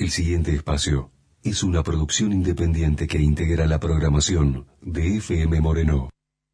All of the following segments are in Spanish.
El siguiente espacio es una producción independiente que integra la programación de FM Moreno.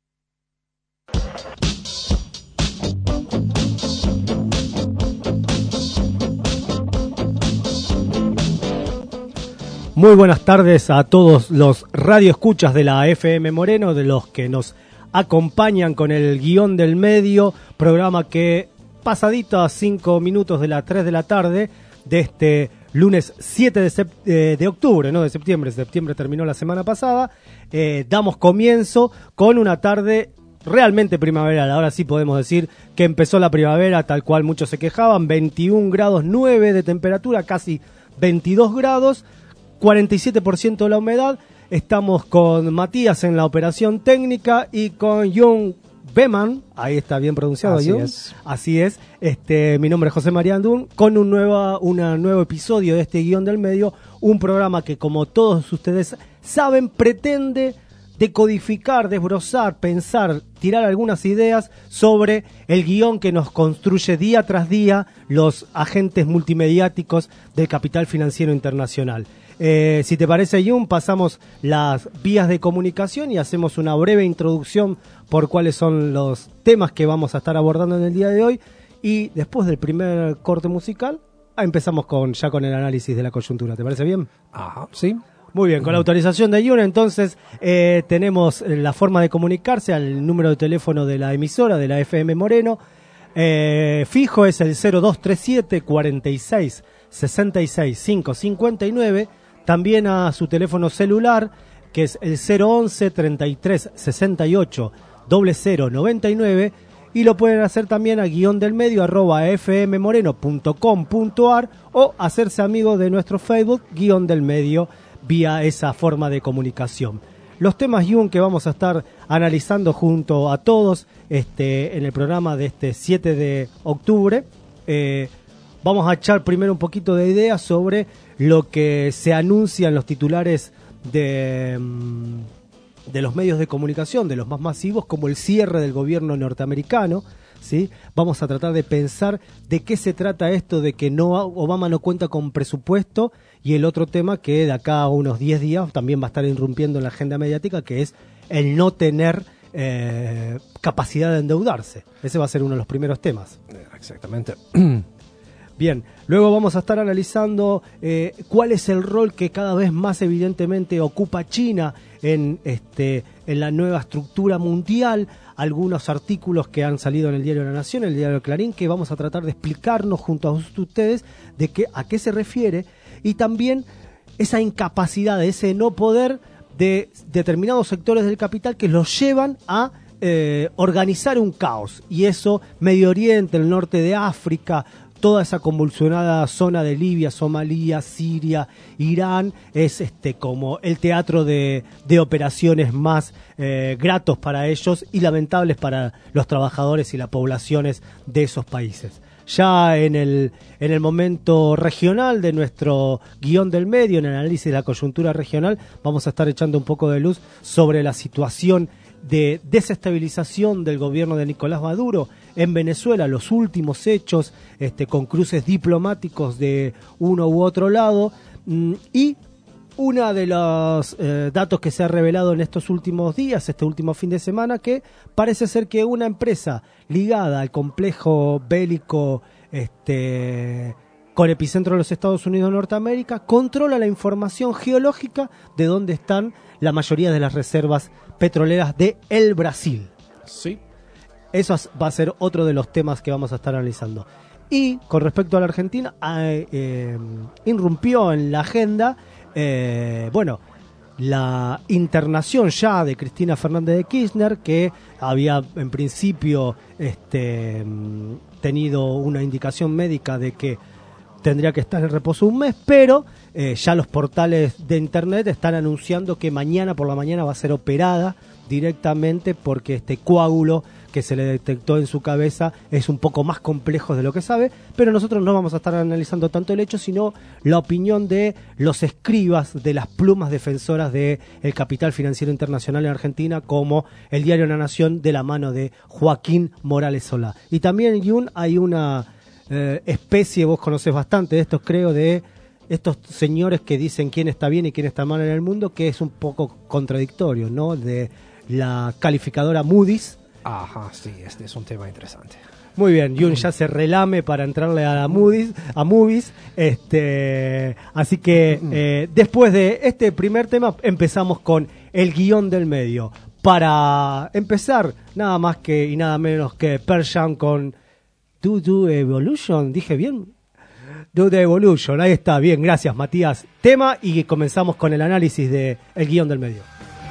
Muy buenas tardes a todos los radioescuchas de la FM Moreno, de los que nos acompañan con el guión del medio, programa que pasadito a 5 minutos de las 3 de la tarde de este lunes 7 de octubre, no de septiembre. Septiembre terminó la semana pasada. Damos comienzo con una tarde realmente primaveral. Ahora sí podemos decir que empezó la primavera, tal cual muchos se quejaban. 21 grados 9 de temperatura, casi 22 grados. 47% de la humedad. Estamos con Matías en la operación técnica y con Jung Beman, ahí está bien pronunciado. Jung. Así es. Mi nombre es José María Andún, con un nuevo episodio de este guión del medio, un programa que, como todos ustedes saben, pretende decodificar, desbrozar, pensar, tirar algunas ideas sobre el guión que nos construye día tras día los agentes multimediáticos del capital financiero internacional. Si te parece, Jun, pasamos las vías de comunicación y hacemos una breve introducción por cuáles son los temas que vamos a estar abordando en el día de hoy. Y después del primer corte musical, empezamos con el análisis de la coyuntura. ¿Te parece bien? Ajá, sí. Muy bien, con la autorización de Jun, entonces tenemos la forma de comunicarse al número de teléfono de la emisora, de la FM Moreno. Fijo es el 0237 46 66 559. También a su teléfono celular, que es el 011 33 68 0099, y lo pueden hacer también a @fmmoreno.com.ar o hacerse amigos de nuestro Facebook, Guión del Medio, vía esa forma de comunicación. Los temas, Jun, que vamos a estar analizando junto a todos en el programa de este 7 de octubre, vamos a echar primero un poquito de ideas sobre lo que se anuncia en los titulares de los medios de comunicación, de los más masivos, como el cierre del gobierno norteamericano, ¿sí? Vamos a tratar de pensar de qué se trata esto de que Obama no cuenta con presupuesto, y el otro tema que de acá a unos 10 días también va a estar irrumpiendo en la agenda mediática, que es el no tener capacidad de endeudarse. Ese va a ser uno de los primeros temas. Exactamente. Bien, luego vamos a estar analizando cuál es el rol que cada vez más evidentemente ocupa China en la nueva estructura mundial. Algunos artículos que han salido en el diario La Nación, el diario Clarín, que vamos a tratar de explicarnos junto a ustedes a qué se refiere, y también esa incapacidad, ese no poder de determinados sectores del capital que los llevan a organizar un caos. Y eso, Medio Oriente, el norte de África, toda esa convulsionada zona de Libia, Somalia, Siria, Irán, es como el teatro de operaciones más gratos para ellos y lamentables para los trabajadores y las poblaciones de esos países. Ya en el momento regional de nuestro guión del medio, en el análisis de la coyuntura regional, vamos a estar echando un poco de luz sobre la situación de desestabilización del gobierno de Nicolás Maduro en Venezuela, los últimos hechos con cruces diplomáticos de uno u otro lado, y uno de los datos que se ha revelado en estos últimos días, este último fin de semana, que parece ser que una empresa ligada al complejo bélico con epicentro en los Estados Unidos de Norteamérica controla la información geológica de dónde están la mayoría de las reservas petroleras de el Brasil. Sí. Eso va a ser otro de los temas que vamos a estar analizando. Y con respecto a la Argentina, irrumpió en la agenda, la internación ya de Cristina Fernández de Kirchner, que había en principio tenido una indicación médica de que tendría que estar en reposo un mes, pero ya los portales de internet están anunciando que mañana por la mañana va a ser operada directamente, porque este coágulo que se le detectó en su cabeza es un poco más complejo de lo que sabe, pero nosotros no vamos a estar analizando tanto el hecho, sino la opinión de los escribas de las plumas defensoras del capital financiero internacional en Argentina, como el diario La Nación, de la mano de Joaquín Morales Solá. Y también, Jun, hay una especie, vos conocés bastante de estos, creo, de estos señores que dicen quién está bien y quién está mal en el mundo, que es un poco contradictorio, ¿no? De la calificadora Moody's. Ajá, sí, este es un tema interesante. Muy bien, Jun ya se relame para entrarle a Moody's, así que después de este primer tema empezamos con el guión del medio. Para empezar, nada más que y nada menos que Pearl Jam con Do The Evolution, ¿dije bien? Do The Evolution, ahí está, bien, gracias Matías. Tema y comenzamos con el análisis del guión del medio.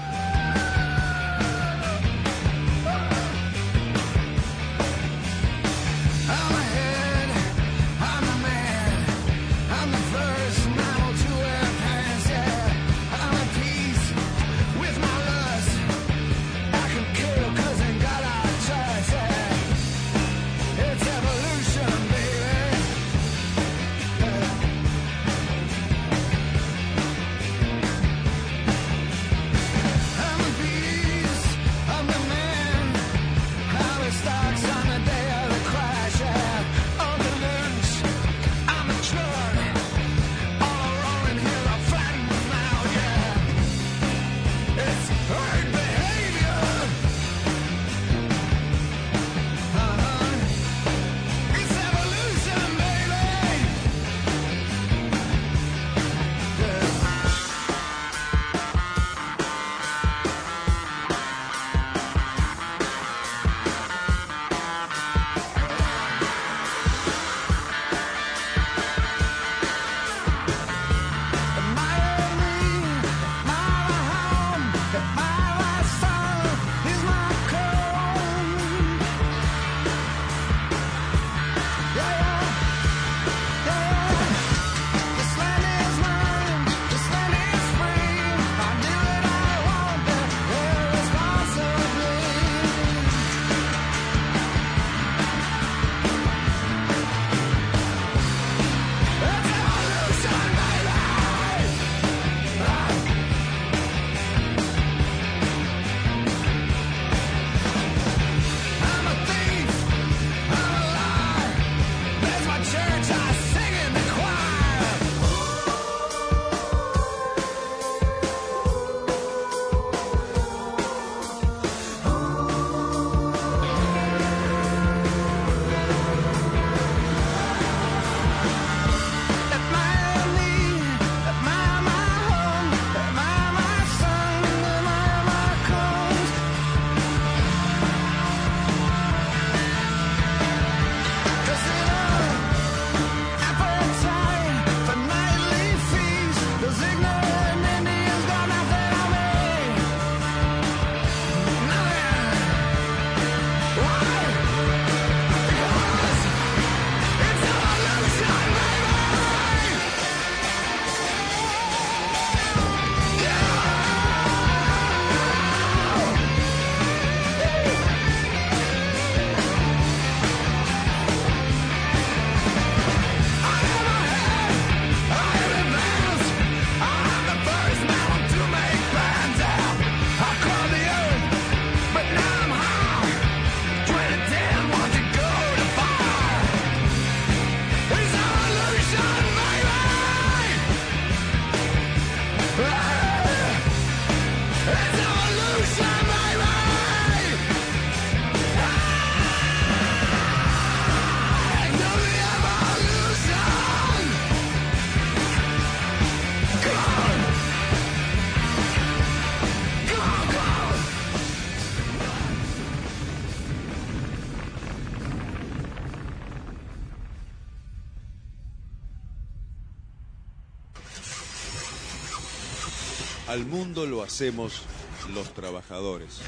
Al mundo lo hacemos los trabajadores.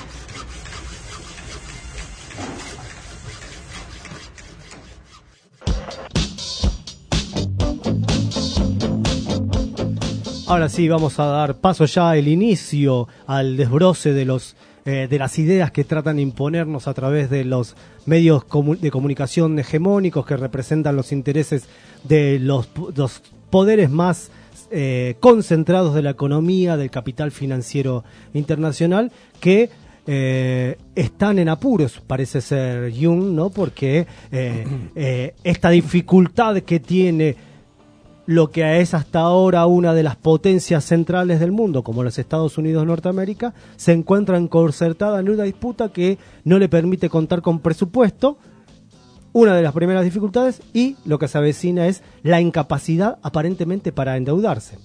Ahora sí, vamos a dar paso ya el inicio al desbroce de las ideas que tratan de imponernos a través de los medios de comunicación hegemónicos que representan los intereses de los poderes más concentrados de la economía, del capital financiero internacional, que están en apuros, parece ser Jung, ¿no? Porque esta dificultad que tiene lo que es hasta ahora una de las potencias centrales del mundo, como los Estados Unidos de Norteamérica, se encuentra encorsetada en una disputa que no le permite contar con presupuesto, una de las primeras dificultades, y lo que se avecina es la incapacidad aparentemente para endeudarse.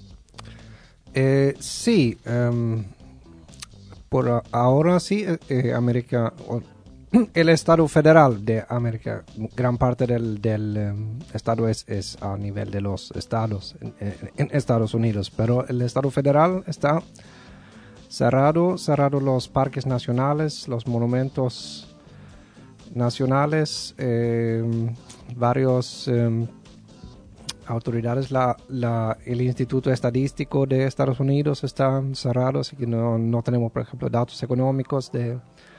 Sí, por ahora sí, América, el Estado Federal de América, gran parte del Estado es a nivel de los estados en Estados Unidos, pero el Estado Federal está cerrado los parques nacionales, los monumentos nacionales, varios autoridades, el Instituto Estadístico de Estados Unidos está cerrado, así que no tenemos, por ejemplo, datos económicos de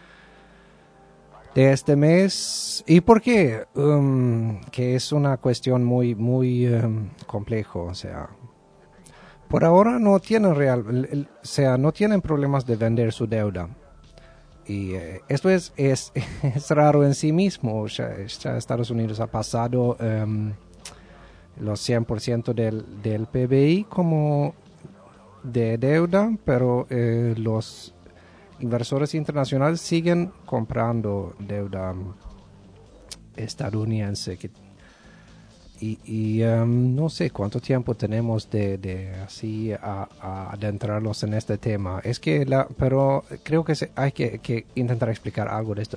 este mes. ¿Y por qué? Que es una cuestión muy compleja. O sea, por ahora no tienen no tienen problemas de vender su deuda. Y esto es raro en sí mismo. Ya Estados Unidos ha pasado los 100% del PBI como de deuda, pero los inversores internacionales siguen comprando deuda estadounidense y no sé cuánto tiempo tenemos de así a adentrarlos en este tema. Es que pero creo que hay que intentar explicar algo de esto.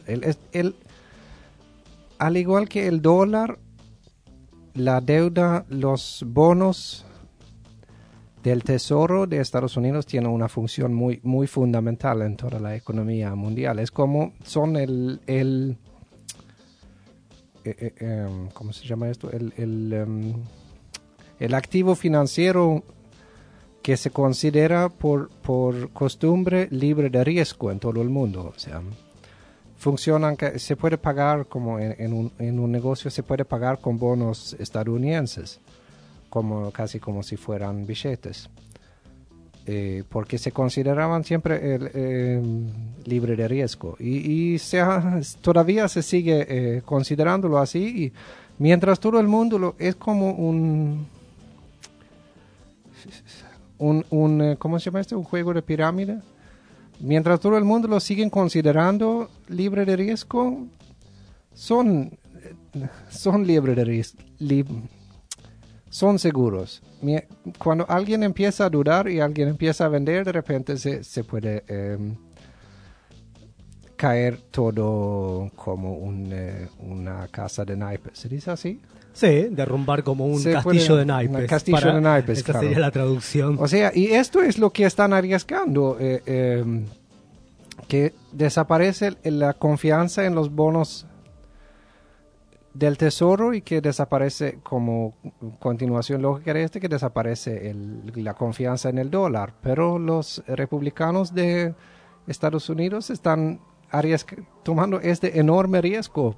Al igual que el dólar, la deuda, los bonos del Tesoro de Estados Unidos tiene una función muy fundamental en toda la economía mundial. Es como son ¿cómo se llama esto? El activo financiero que se considera por costumbre libre de riesgo en todo el mundo. O sea, funcionan, se puede pagar como en un negocio, se puede pagar con bonos estadounidenses, casi como si fueran billetes, porque se consideraban siempre libre de riesgo y todavía se sigue considerándolo así, y mientras todo el mundo es como un ¿cómo se llama esto? Un juego de pirámide. Mientras todo el mundo lo siguen considerando libre de riesgo, son libres de riesgo, son seguros. Cuando alguien empieza a dudar y alguien empieza a vender, de repente se puede caer todo como una casa de naipes. ¿Se dice así? Sí, derrumbar como un castillo de naipes. Un castillo de naipes, esa claro. sería la traducción. O sea, y esto es lo que están arriesgando, que desaparece la confianza en los bonos del Tesoro y que desaparece como continuación lógica de que desaparece la confianza en el dólar. Pero los republicanos de Estados Unidos están tomando este enorme riesgo.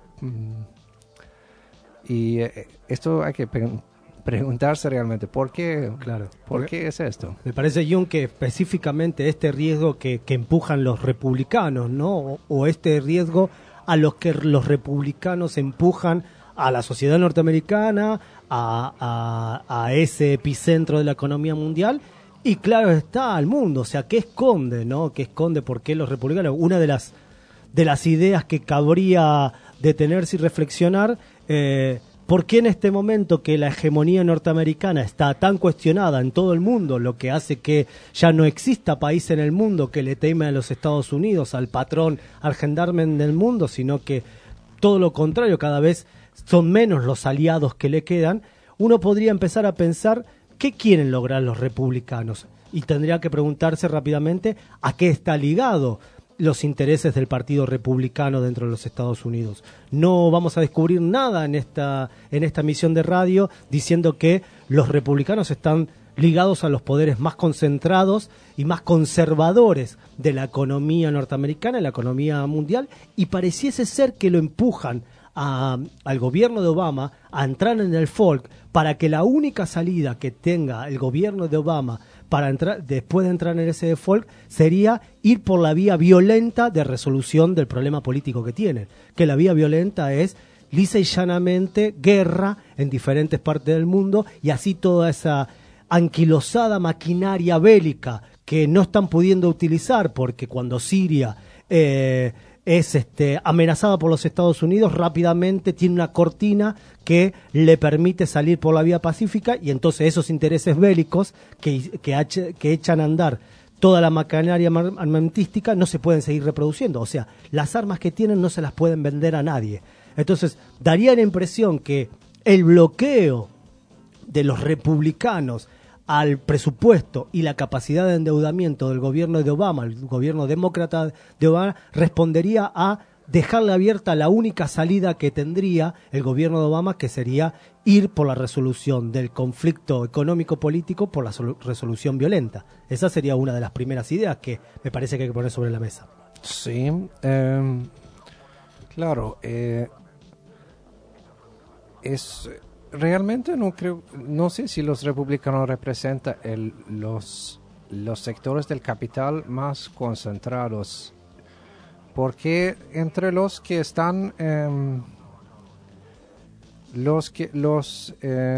Y esto hay que preguntarse realmente, ¿por qué? Claro. ¿Por qué es esto? Me parece, Jung, que específicamente este riesgo que empujan los republicanos, ¿no? O este riesgo a los que los republicanos empujan a la sociedad norteamericana, a ese epicentro de la economía mundial, y claro está, al mundo. O sea, ¿qué esconde, no? ¿Qué esconde? ¿Por qué los republicanos? Una de las ideas que cabría detenerse y reflexionar, ¿por qué en este momento que la hegemonía norteamericana está tan cuestionada en todo el mundo, lo que hace que ya no exista país en el mundo que le teme a los Estados Unidos, al patrón, al gendarme del mundo, sino que todo lo contrario, cada vez son menos los aliados que le quedan? Uno podría empezar a pensar qué quieren lograr los republicanos, y tendría que preguntarse rápidamente a qué está ligado los intereses del Partido Republicano dentro de los Estados Unidos. No vamos a descubrir nada en esta emisión de radio diciendo que los republicanos están ligados a los poderes más concentrados y más conservadores de la economía norteamericana, de la economía mundial, y pareciese ser que lo empujan al gobierno de Obama a entrar en el FOLC para que la única salida que tenga el gobierno de Obama para entrar, después de entrar en ese default, sería ir por la vía violenta de resolución del problema político que tienen. Que la vía violenta es lisa y llanamente guerra en diferentes partes del mundo, y así toda esa anquilosada maquinaria bélica que no están pudiendo utilizar, porque cuando Siria es amenazada por los Estados Unidos, rápidamente tiene una cortina que le permite salir por la vía pacífica, y entonces esos intereses bélicos que echan a andar toda la maquinaria armamentística no se pueden seguir reproduciendo. O sea, las armas que tienen no se las pueden vender a nadie. Entonces, daría la impresión que el bloqueo de los republicanos al presupuesto y la capacidad de endeudamiento del gobierno de Obama, el gobierno demócrata de Obama, respondería a dejarle abierta la única salida que tendría el gobierno de Obama, que sería ir por la resolución del conflicto económico-político por la resolución violenta. Esa sería una de las primeras ideas que me parece que hay que poner sobre la mesa. Sí, claro, realmente no sé si los republicanos representan los sectores del capital más concentrados, porque entre los que están los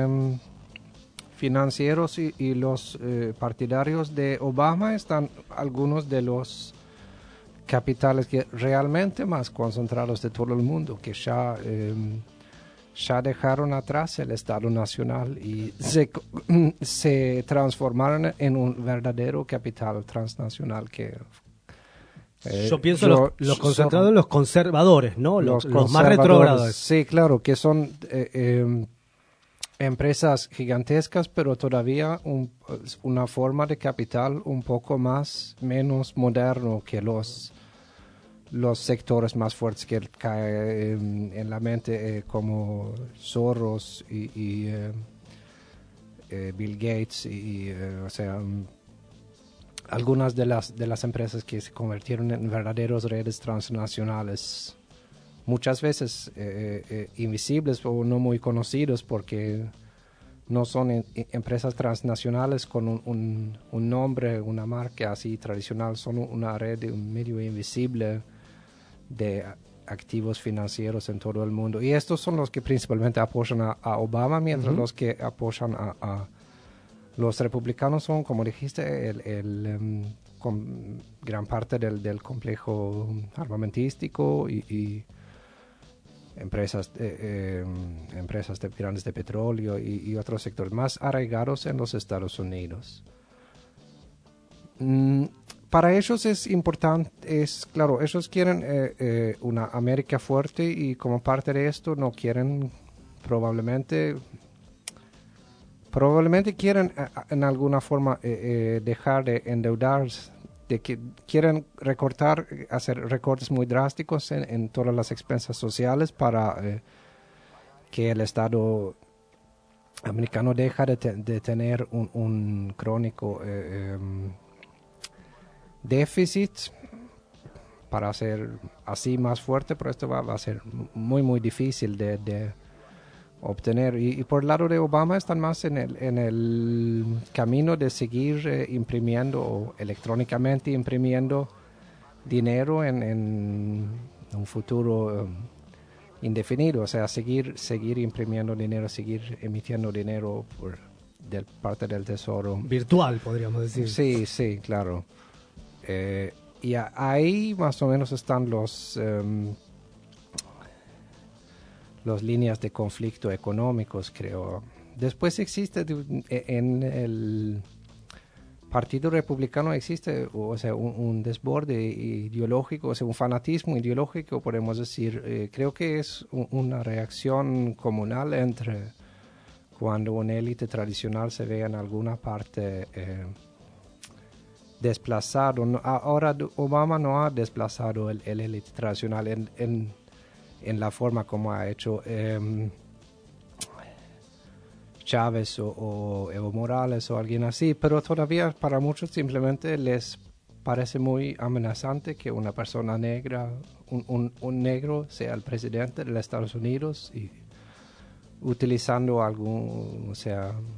financieros y los partidarios de Obama están algunos de los capitales que realmente más concentrados de todo el mundo, que ya dejaron atrás el Estado Nacional y se transformaron en un verdadero capital transnacional que... yo pienso los concentrados en los conservadores, ¿no? Los más retrógrados. Sí, claro, que son empresas gigantescas, pero todavía una forma de capital un poco menos moderno que los sectores más fuertes que caen en la mente, como Soros y Bill Gates o sea, algunas de las empresas que se convirtieron en verdaderos redes transnacionales, muchas veces invisibles o no muy conocidos, porque no son empresas transnacionales con un nombre, una marca así tradicional, son una red medio invisible de activos financieros en todo el mundo. Y estos son los que principalmente apoyan a Obama, mientras los que apoyan a los republicanos son, como dijiste, gran parte del complejo armamentístico y empresas grandes de petróleo y otros sectores más arraigados en los Estados Unidos. Para ellos es importante, claro, ellos quieren una América fuerte, y como parte de esto no quieren probablemente quieren en alguna forma dejar de endeudarse, de que quieren hacer recortes muy drásticos en todas las expensas sociales para que el Estado americano deje de tener un crónico déficit, para ser así más fuerte, pero esto va a ser muy muy difícil de obtener. Y por el lado de Obama están más en el camino de seguir imprimiendo, o electrónicamente imprimiendo dinero en un futuro indefinido, o sea, seguir imprimiendo dinero, seguir emitiendo dinero de parte del Tesoro. Virtual, podríamos decir. Sí, claro. Y ahí más o menos están los líneas de conflicto económicos, creo. Después existe en el Partido Republicano existe, o sea, un desborde ideológico, o sea, un fanatismo ideológico, podemos decir. Creo que es una reacción comunal entre cuando una élite tradicional se ve en alguna parte desplazado. Ahora Obama no ha desplazado el élite tradicional en la forma como ha hecho Chávez o Evo Morales o alguien así, pero todavía para muchos simplemente les parece muy amenazante que una persona negra, un negro, sea el presidente de los Estados Unidos, y utilizando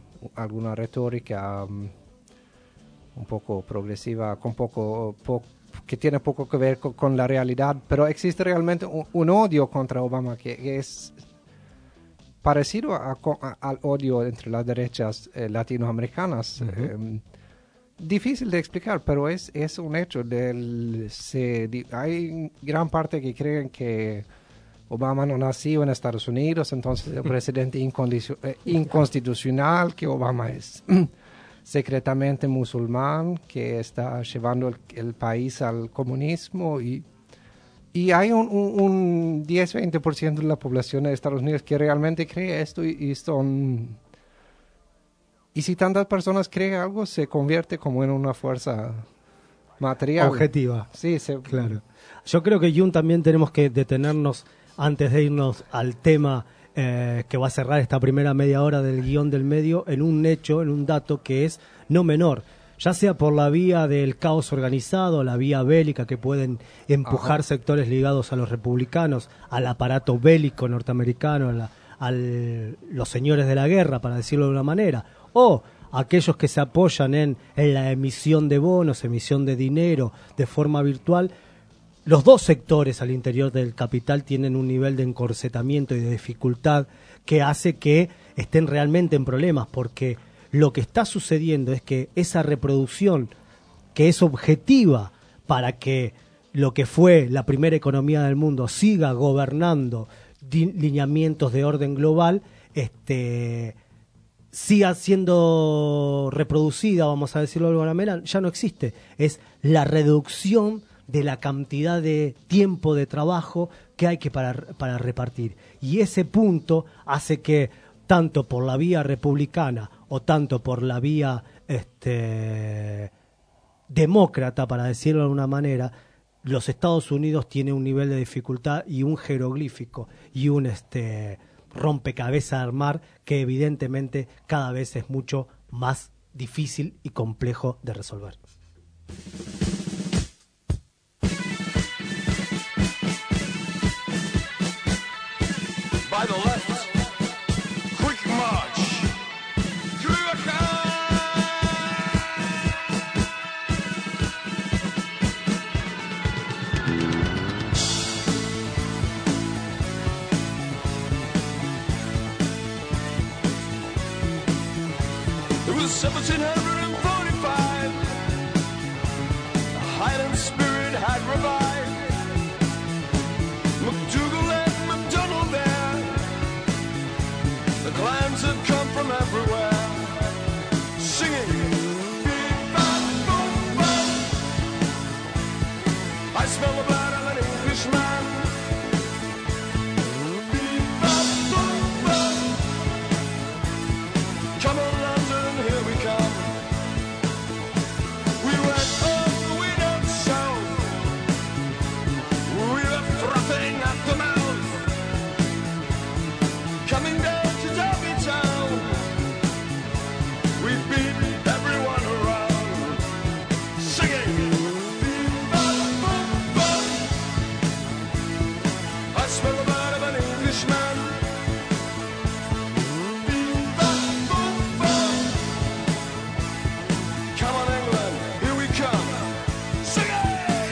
alguna retórica un poco progresiva, con que tiene poco que ver con la realidad, pero existe realmente un odio contra Obama que es parecido al odio entre las derechas latinoamericanas. Difícil de explicar, pero es un hecho. Hay gran parte que creen que Obama no nació en Estados Unidos, entonces el presidente inconstitucional, que Obama es secretamente musulmán, que está llevando el país al comunismo y hay un 10-20% de la población de Estados Unidos que realmente cree esto y si tantas personas creen algo, se convierte como en una fuerza material. Objetiva. Sí, claro. Yo creo que, Jun, también tenemos que detenernos antes de irnos al tema que va a cerrar esta primera media hora del guión del medio, en un hecho, en un dato que es no menor. Ya sea por la vía del caos organizado, la vía bélica que pueden empujar sectores ligados a los republicanos, al aparato bélico norteamericano, a los señores de la guerra, para decirlo de una manera, o aquellos que se apoyan en la emisión de bonos, emisión de dinero de forma virtual. Los dos sectores al interior del capital tienen un nivel de encorsetamiento y de dificultad que hace que estén realmente en problemas, porque lo que está sucediendo es que esa reproducción que es objetiva para que lo que fue la primera economía del mundo siga gobernando lineamientos de orden global, siga siendo reproducida, vamos a decirlo de alguna manera, ya no existe. Es la reducción de la cantidad de tiempo de trabajo que hay que para repartir. Y ese punto hace que tanto por la vía republicana o tanto por la vía demócrata, para decirlo de alguna manera, los Estados Unidos tienen un nivel de dificultad y un jeroglífico y un rompecabezas a armar que evidentemente cada vez es mucho más difícil y complejo de resolver. By the left, quick march through a It was 1745. The Highland spirit had revived. MacDougall and MacDonald there. The clans had come from everywhere, singing. Beep-bop-boom-bop. I smell the blood of an Englishman. Beep-bop-boom-bop. Come on, London, here we come. We went all the way down south. We were frothing at the mouth. Coming down to Derby Town. We beat everyone around. Singing. Beep-bop-boom-bop. I smell the blood of an Englishman. Beep-bop-boom-bop. Come on, England, here we come. Sing it!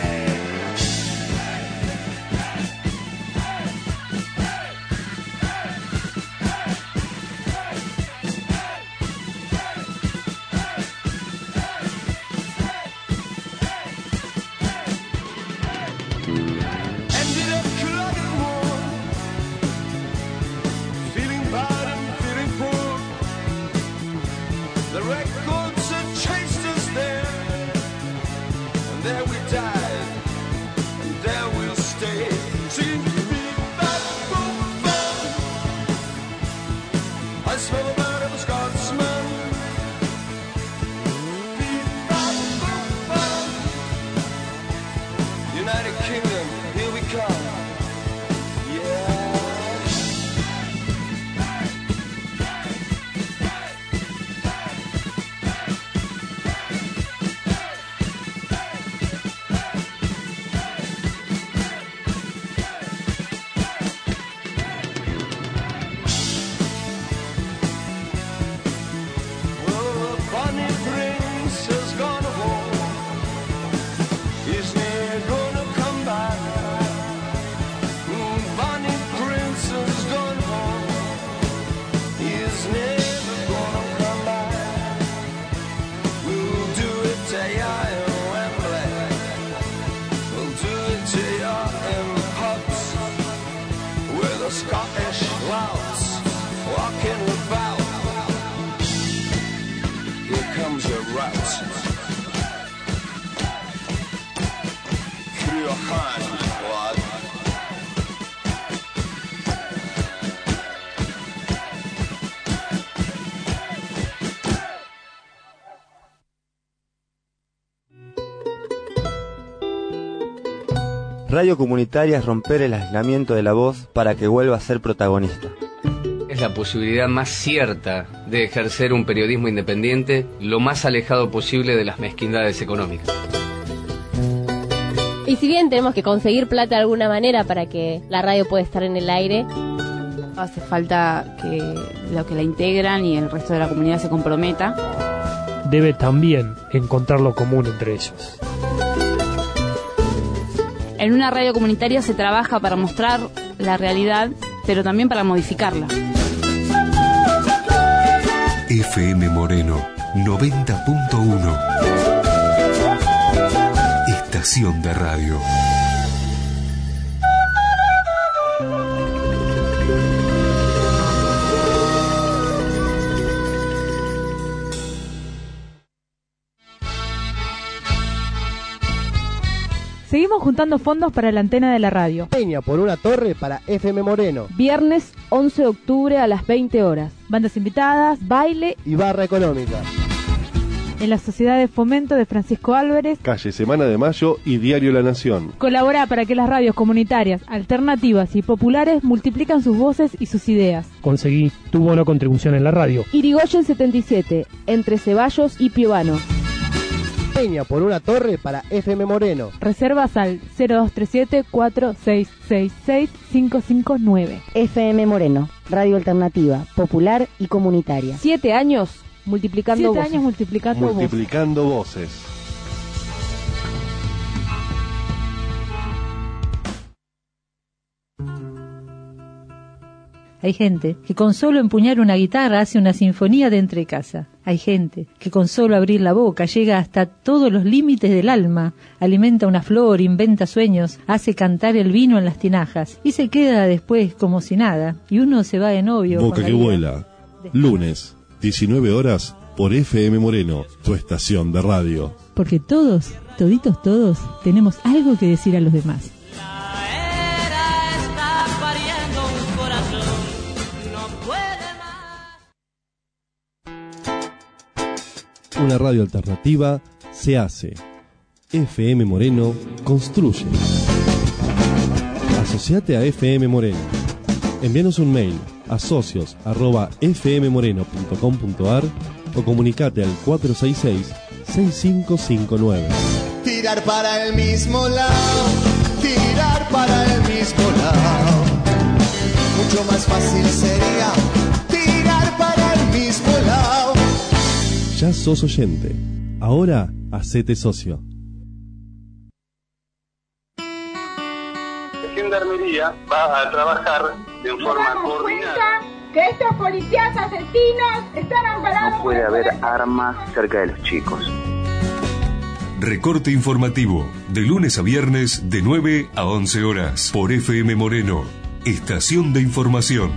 Ended up Culloden Moor, feeling bad and feeling poor. The records had chased us there, and there we died, and there we'll stay. Singing beep-bop-boom-bop. I smell the blood of a Scotsman. Beep-bop-boom-bop. United Kingdom, here we come. Yeah. out. Through a hand blood. Radio comunitaria es romper el aislamiento de la voz para que vuelva a ser protagonista. Es la posibilidad más cierta de ejercer un periodismo independiente lo más alejado posible de las mezquindades económicas. Y si bien tenemos que conseguir plata de alguna manera para que la radio pueda estar en el aire, hace falta que los que la integran y el resto de la comunidad se comprometa. Debe también encontrar lo común entre ellos. En una radio comunitaria se trabaja para mostrar la realidad, pero también para modificarla. FM Moreno 90.1. Estación de radio. Seguimos juntando fondos para la antena de la radio. Peña por una torre para FM Moreno. Viernes 11 de octubre a las 20 horas. Bandas invitadas, baile y barra económica. En la Sociedad de Fomento de Francisco Álvarez. Calle Semana de Mayo y Diario La Nación. Colabora para que las radios comunitarias, alternativas y populares multiplican sus voces y sus ideas. Conseguí tu bono contribución en la radio. Irigoyen 77, entre Ceballos y Piovano. Peña por una torre para FM Moreno. Reservas al 0237-4666-559. FM Moreno, radio alternativa, popular y comunitaria. 7 años multiplicando voces. 7 años multiplicando voces. Hay gente que con solo empuñar una guitarra hace una sinfonía de entre casa. Hay gente que con solo abrir la boca llega hasta todos los límites del alma, alimenta una flor, inventa sueños, hace cantar el vino en las tinajas y se queda después como si nada. Y uno se va de novio. Boca que vuela. Lunes, 19 horas por FM Moreno, tu estación de radio. Porque todos, toditos todos, tenemos algo que decir a los demás. Una radio alternativa se hace. FM Moreno construye. Asociate a FM Moreno. Envíanos un mail a socios@fmmoreno.com.ar o comunicate al 466-6559. Tirar para el mismo lado, tirar para el mismo lado. Mucho más fácil sería tirar para el mismo lado. Ya sos oyente. Ahora, hacete socio. La Gendarmería va a trabajar de forma coordinada. Que estos policías asesinos están amparados. No puede haber armas cerca de los chicos. Recorte informativo, de lunes a viernes de 9 a 11 horas, por FM Moreno, Estación de Información.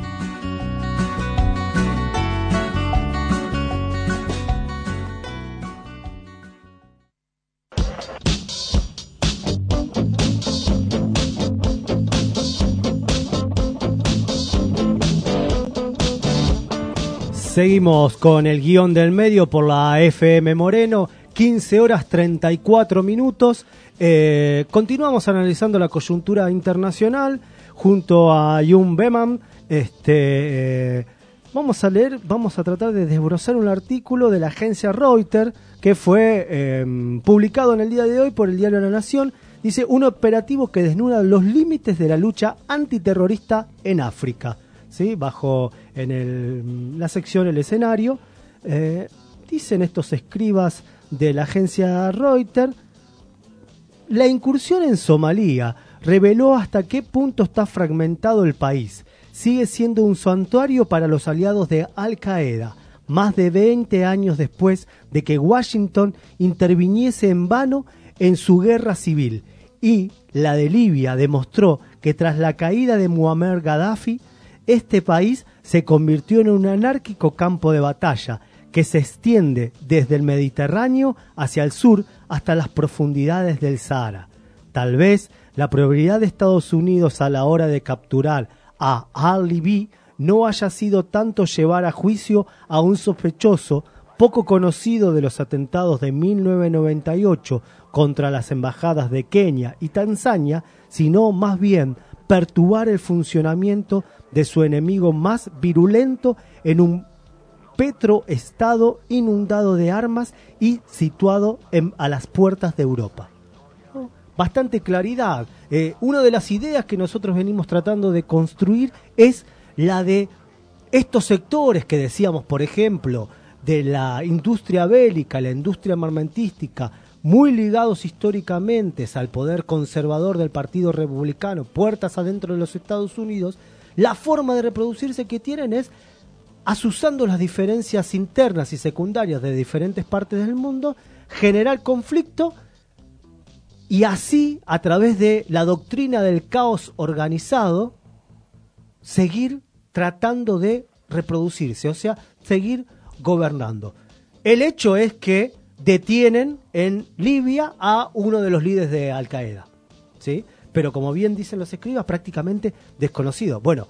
Seguimos con el guión del medio por la FM Moreno, 15 horas 34 minutos. Continuamos analizando la coyuntura internacional junto a Jun Beman. Vamos a tratar de desbrozar un artículo de la agencia Reuters que fue publicado en el día de hoy por el diario La Nación. Dice, un operativo que desnuda los límites de la lucha antiterrorista en África. ¿Sí? Bajo en la sección El Escenario, dicen estos escribas de la agencia Reuters, la incursión en Somalia reveló hasta qué punto está fragmentado el país. Sigue siendo un santuario para los aliados de Al-Qaeda, más de 20 años después de que Washington interviniese en vano en su guerra civil. Y la de Libia demostró que tras la caída de Muammar Gaddafi, este país se convirtió en un anárquico campo de batalla que se extiende desde el Mediterráneo hacia el sur hasta las profundidades del Sahara. Tal vez la prioridad de Estados Unidos a la hora de capturar a al-Libi no haya sido tanto llevar a juicio a un sospechoso poco conocido de los atentados de 1998 contra las embajadas de Kenia y Tanzania, sino más bien perturbar el funcionamiento de su enemigo más virulento en un petroestado inundado de armas y situado a las puertas de Europa. Bastante claridad. Una de las ideas que nosotros venimos tratando de construir es la de estos sectores que decíamos, por ejemplo, de la industria bélica, la industria armamentística, muy ligados históricamente al poder conservador del Partido Republicano, puertas adentro de los Estados Unidos. La forma de reproducirse que tienen es azuzando las diferencias internas y secundarias de diferentes partes del mundo, generar conflicto y así, a través de la doctrina del caos organizado, seguir tratando de reproducirse, o sea, seguir gobernando. El hecho es que detienen en Libia a uno de los líderes de Al-Qaeda, ¿sí? Pero como bien dicen los escribas, prácticamente desconocido. Bueno,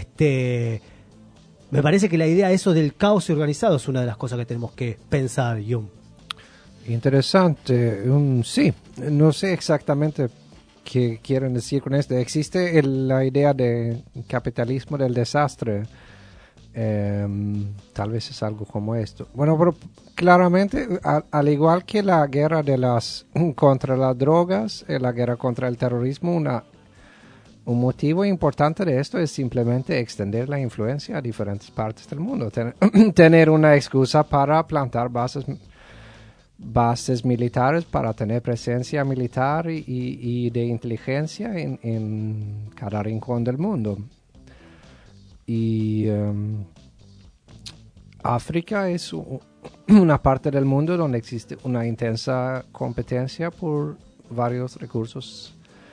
me parece que la idea eso del caos organizado es una de las cosas que tenemos que pensar, Jung. Interesante. Sí, no sé exactamente qué quieren decir con esto. Existe la idea de capitalismo del desastre. Tal vez es algo como esto. Bueno, pero claramente, al igual que la guerra contra las drogas, la guerra contra el terrorismo, un motivo importante de esto es simplemente extender la influencia a diferentes partes del mundo. Tener una excusa para plantar bases militares, para tener presencia militar y de inteligencia en cada rincón del mundo. Y África es una parte del mundo donde existe una intensa competencia por varios recursos,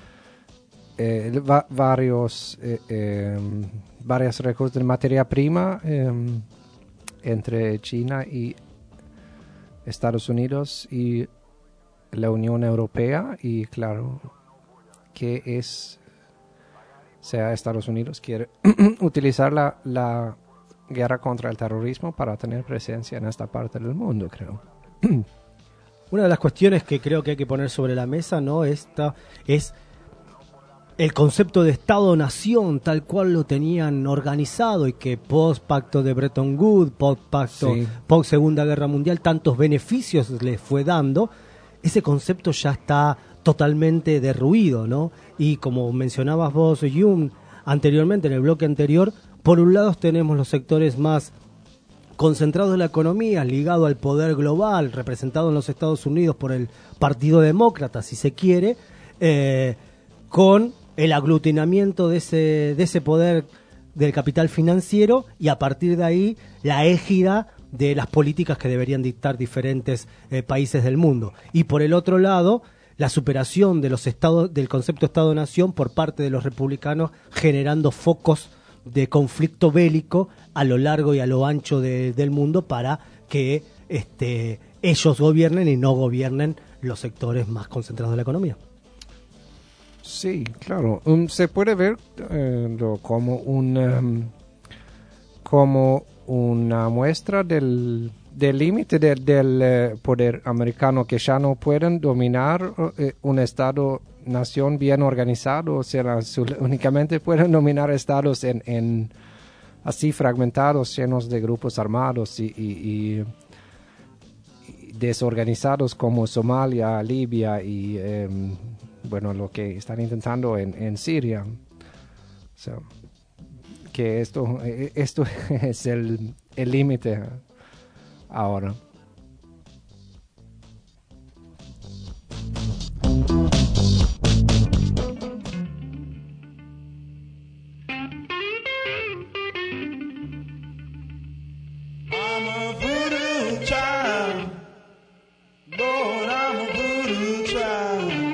varios recursos de materia prima entre China y Estados Unidos y la Unión Europea. Y claro que Estados Unidos quiere utilizar la guerra contra el terrorismo para tener presencia en esta parte del mundo, creo. Una de las cuestiones que creo que hay que poner sobre la mesa, ¿no? Esta es el concepto de Estado-Nación tal cual lo tenían organizado y que post-pacto de Bretton Woods, post-pacto, sí, post-Segunda Guerra Mundial, tantos beneficios les fue dando. Ese concepto ya está totalmente derruido, ¿no? Y como mencionabas vos, Jung, anteriormente, en el bloque anterior, por un lado tenemos los sectores más concentrados de la economía, ligado al poder global, representado en los Estados Unidos por el Partido Demócrata, si se quiere, con el aglutinamiento de ese poder del capital financiero, y a partir de ahí la égida de las políticas que deberían dictar diferentes países del mundo. Y por el otro lado, la superación de los estados, del concepto Estado-Nación por parte de los republicanos, generando focos de conflicto bélico a lo largo y a lo ancho del mundo para que ellos gobiernen y no gobiernen los sectores más concentrados de la economía. Sí, claro. Se puede ver como una muestra del límite del poder americano, que ya no pueden dominar un Estado-nación bien organizado, o sea, únicamente pueden dominar estados así fragmentados, llenos de grupos armados y desorganizados como Somalia, Libia y bueno, lo que están intentando en Siria. So, que esto es el límite ahora. I'm a voodoo child. Lord, I'm a voodoo child.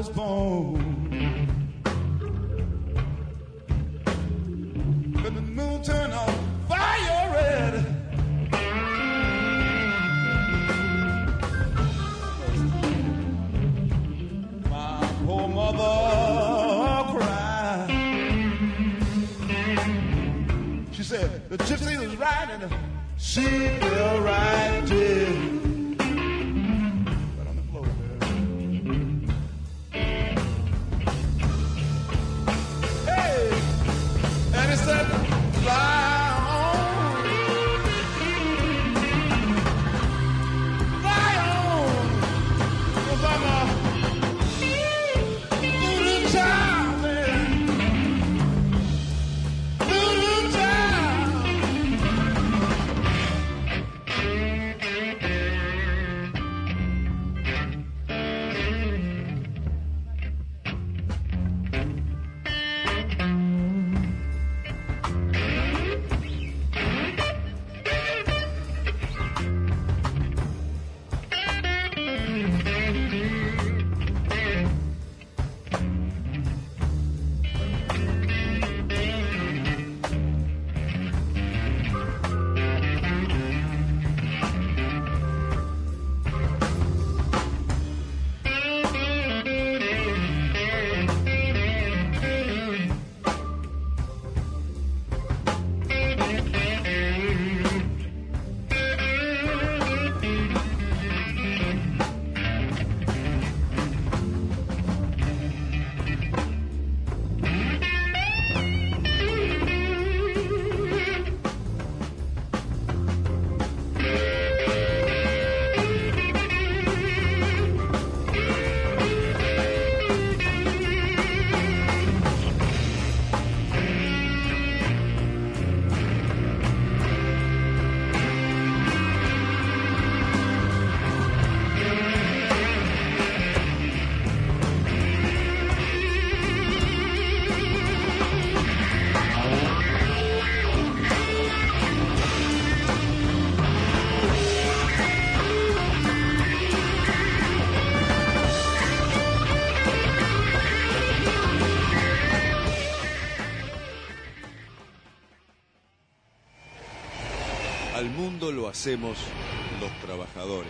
was born. But the moon turned on fire red. My poor mother cried. She said the gypsy was right and she will ride too. Said, fly on, cause I'm a little child, man, little child. Al mundo lo hacemos los trabajadores.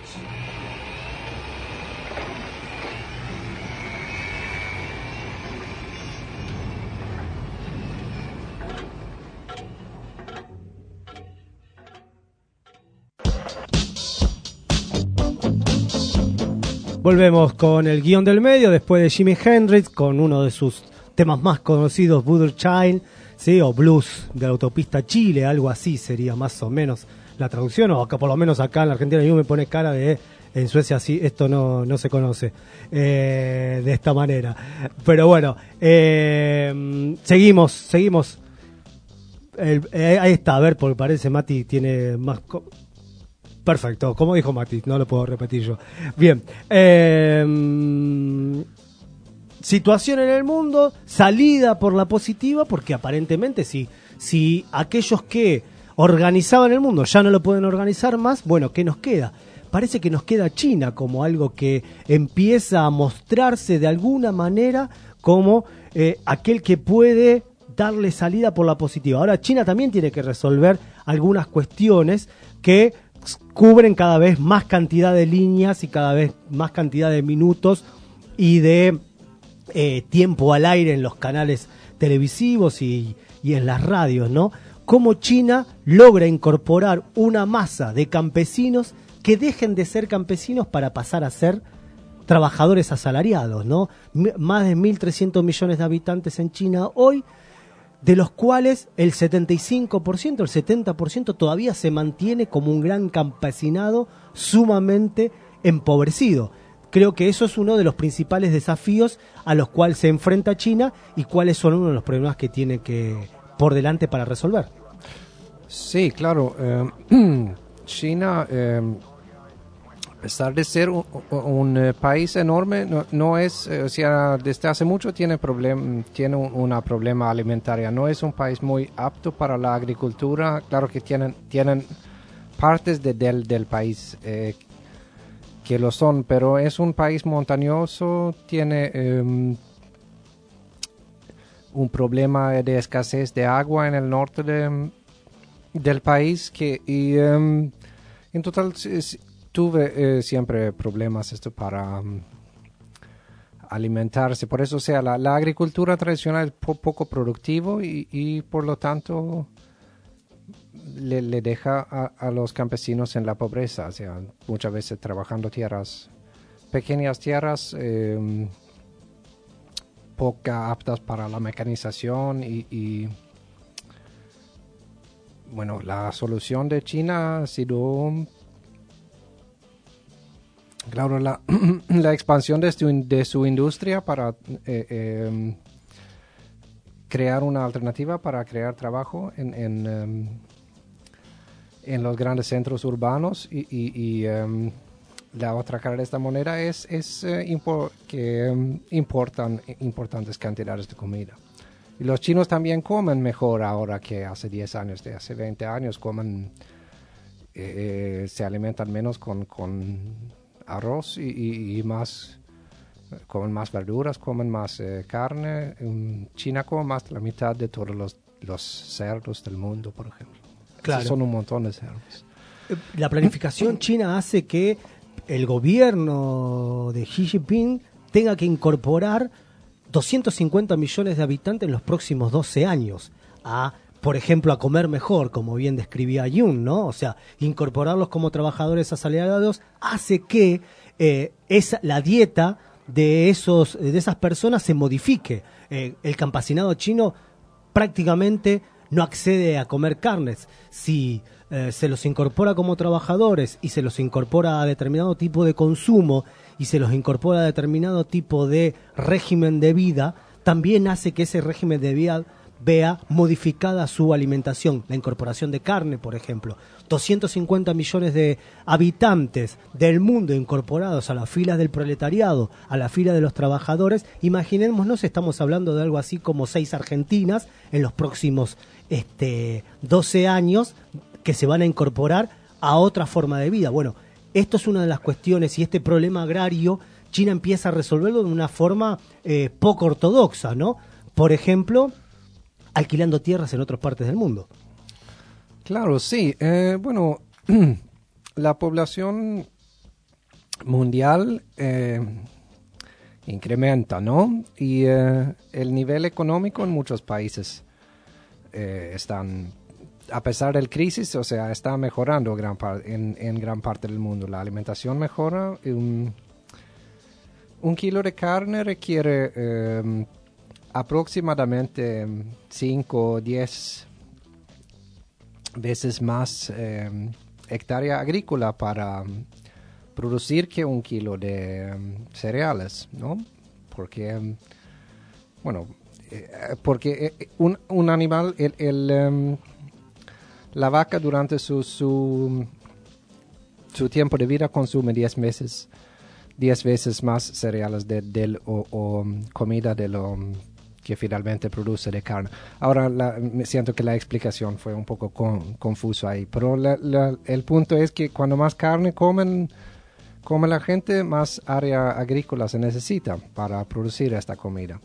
Volvemos con el guión del medio después de Jimi Hendrix con uno de sus temas más conocidos, Voodoo Child, ¿sí? O Blues de la Autopista Chile, algo así sería más o menos la traducción, o acá por lo menos acá en la Argentina yo me pone cara de en Suecia sí, esto no se conoce de esta manera. Pero bueno, seguimos. Ahí está, a ver, porque parece Mati tiene más... Perfecto, como dijo Mati, no lo puedo repetir yo. Bien, situación en el mundo, salida por la positiva, porque aparentemente si aquellos que organizaban el mundo ya no lo pueden organizar más, bueno, ¿qué nos queda? Parece que nos queda China como algo que empieza a mostrarse de alguna manera como aquel que puede darle salida por la positiva. Ahora China también tiene que resolver algunas cuestiones que cubren cada vez más cantidad de líneas y cada vez más cantidad de minutos y de tiempo al aire en los canales televisivos y en las radios, ¿no? Cómo China logra incorporar una masa de campesinos que dejen de ser campesinos para pasar a ser trabajadores asalariados, ¿no? Más de 1.300 millones de habitantes en China hoy, de los cuales el 75%, el 70% todavía se mantiene como un gran campesinado sumamente empobrecido. Creo que eso es uno de los principales desafíos a los cuales se enfrenta China y cuáles son uno de los problemas que tiene que por delante para resolver. Sí, claro. China, a pesar de ser un país enorme, no es, o sea, desde hace mucho tiene una problema alimentaria. No es un país muy apto para la agricultura. Claro que tienen partes del país que lo son, pero es un país montañoso, tiene un problema de escasez de agua en el norte del país y en total tuve siempre problemas para alimentarse. Por eso, la agricultura tradicional es poco productivo y por lo tanto le deja a los campesinos en la pobreza. O sea, muchas veces trabajando pequeñas tierras, poco aptas para la mecanización y bueno, la solución de China ha sido, claro, la expansión de su industria para crear una alternativa para crear trabajo en los grandes centros urbanos y la otra cara de esta moneda es que importan importantes cantidades de comida. Y los chinos también comen mejor ahora que hace 10 años, de hace 20 años se alimentan menos con arroz y más, comen más verduras, comen más carne. En China comen más de la mitad de todos los cerdos del mundo, por ejemplo. Claro. Son un montón de cerdos. La planificación china hace que el gobierno de Xi Jinping tenga que incorporar 250 millones de habitantes en los próximos 12 años por ejemplo, a comer mejor, como bien describía Jung, ¿no? O sea, incorporarlos como trabajadores asalariados hace que la dieta de esas personas se modifique. El campesinado chino prácticamente no accede a comer carnes. Si se los incorpora como trabajadores y se los incorpora a determinado tipo de consumo y se los incorpora a determinado tipo de régimen de vida, también hace que ese régimen de vida vea modificada su alimentación. La incorporación de carne, por ejemplo. 250 millones de habitantes del mundo incorporados a las filas del proletariado, a la fila de los trabajadores. Imaginémonos, estamos hablando de algo así como 6 Argentinas en los próximos 12 años que se van a incorporar a otra forma de vida. Bueno, esto es una de las cuestiones y este problema agrario China empieza a resolverlo de una forma poco ortodoxa, ¿no? Por ejemplo, alquilando tierras en otras partes del mundo. Claro, sí. Bueno, la población mundial incrementa, ¿no? Y el nivel económico en muchos países están, a pesar del crisis, o sea, está mejorando en gran parte del mundo. La alimentación mejora. Un kilo de carne requiere aproximadamente 5 o 10 veces más hectárea agrícola para producir que un kilo de cereales, ¿no? Porque, un animal, la vaca durante su tiempo de vida consume 10 veces más cereales o comida de lo que finalmente produce de carne. Ahora me siento que la explicación fue un poco confusa ahí, pero el punto es que cuando más carne come la gente, más área agrícola se necesita para producir esta comida.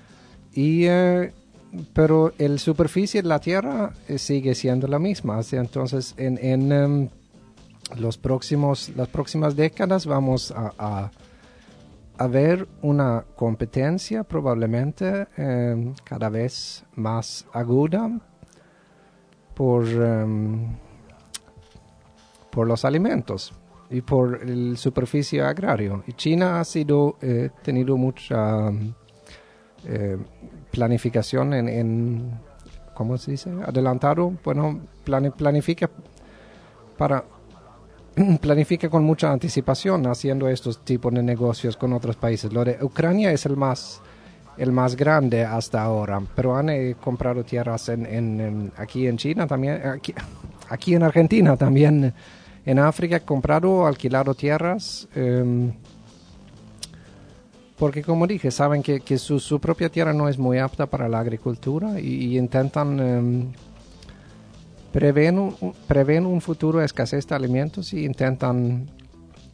Pero la superficie de la tierra sigue siendo la misma. Entonces, en las próximas décadas vamos a ver una competencia probablemente cada vez más aguda por los alimentos y por la superficie agraria. Y China ha tenido mucha planificación en ¿cómo se dice? Adelantado. Bueno, planifica con mucha anticipación haciendo estos tipos de negocios con otros países. Lo de Ucrania es el más grande hasta ahora, pero han comprado tierras aquí en China también, aquí en Argentina también, en África, comprado, alquilado tierras, porque como dije, saben que su propia tierra no es muy apta para la agricultura y intentan prevén un futuro de escasez de alimentos y intentan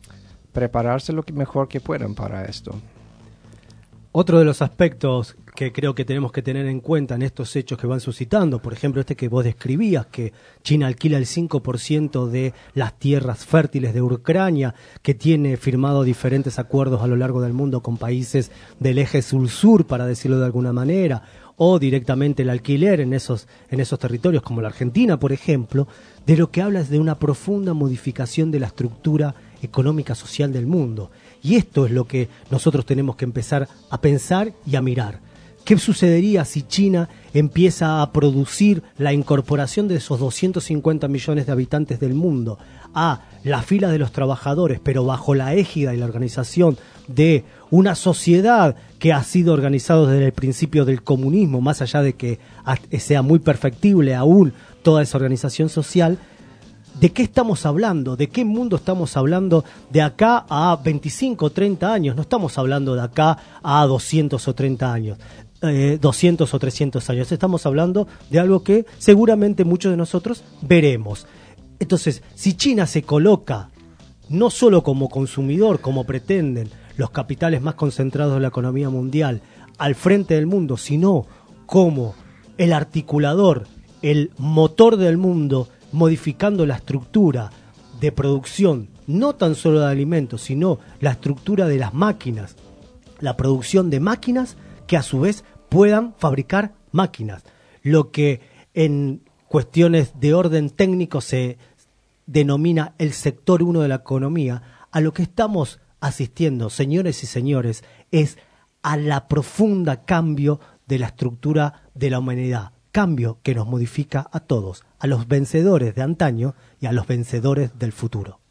prepararse lo mejor que puedan para esto. Otro de los aspectos que creo que tenemos que tener en cuenta en estos hechos que van suscitando, por ejemplo, que vos describías, que China alquila el 5% de las tierras fértiles de Ucrania, que tiene firmado diferentes acuerdos a lo largo del mundo con países del eje sur-sur, para decirlo de alguna manera, o directamente el alquiler en esos territorios, como la Argentina, por ejemplo, de lo que habla es de una profunda modificación de la estructura económica social del mundo. Y esto es lo que nosotros tenemos que empezar a pensar y a mirar. ¿Qué sucedería si China empieza a producir la incorporación de esos 250 millones de habitantes del mundo a la fila de los trabajadores, pero bajo la égida y la organización de una sociedad que ha sido organizada desde el principio del comunismo, más allá de que sea muy perfectible aún toda esa organización social? ¿De qué estamos hablando? ¿De qué mundo estamos hablando de acá a 25 o 30 años? No estamos hablando de acá a 200 o 30 años, 200 o 300 años. Estamos hablando de algo que seguramente muchos de nosotros veremos. Entonces, si China se coloca no solo como consumidor, como pretenden los capitales más concentrados de la economía mundial, al frente del mundo, sino como el articulador, el motor del mundo, modificando la estructura de producción, no tan solo de alimentos, sino la estructura de las máquinas, la producción de máquinas que a su vez puedan fabricar máquinas, lo que en cuestiones de orden técnico se denomina el sector 1 de la economía. A lo que estamos asistiendo, señores y señores, es a la profunda cambio de la estructura de la humanidad. Cambio que nos modifica a todos, a los vencedores de antaño y a los vencedores del futuro.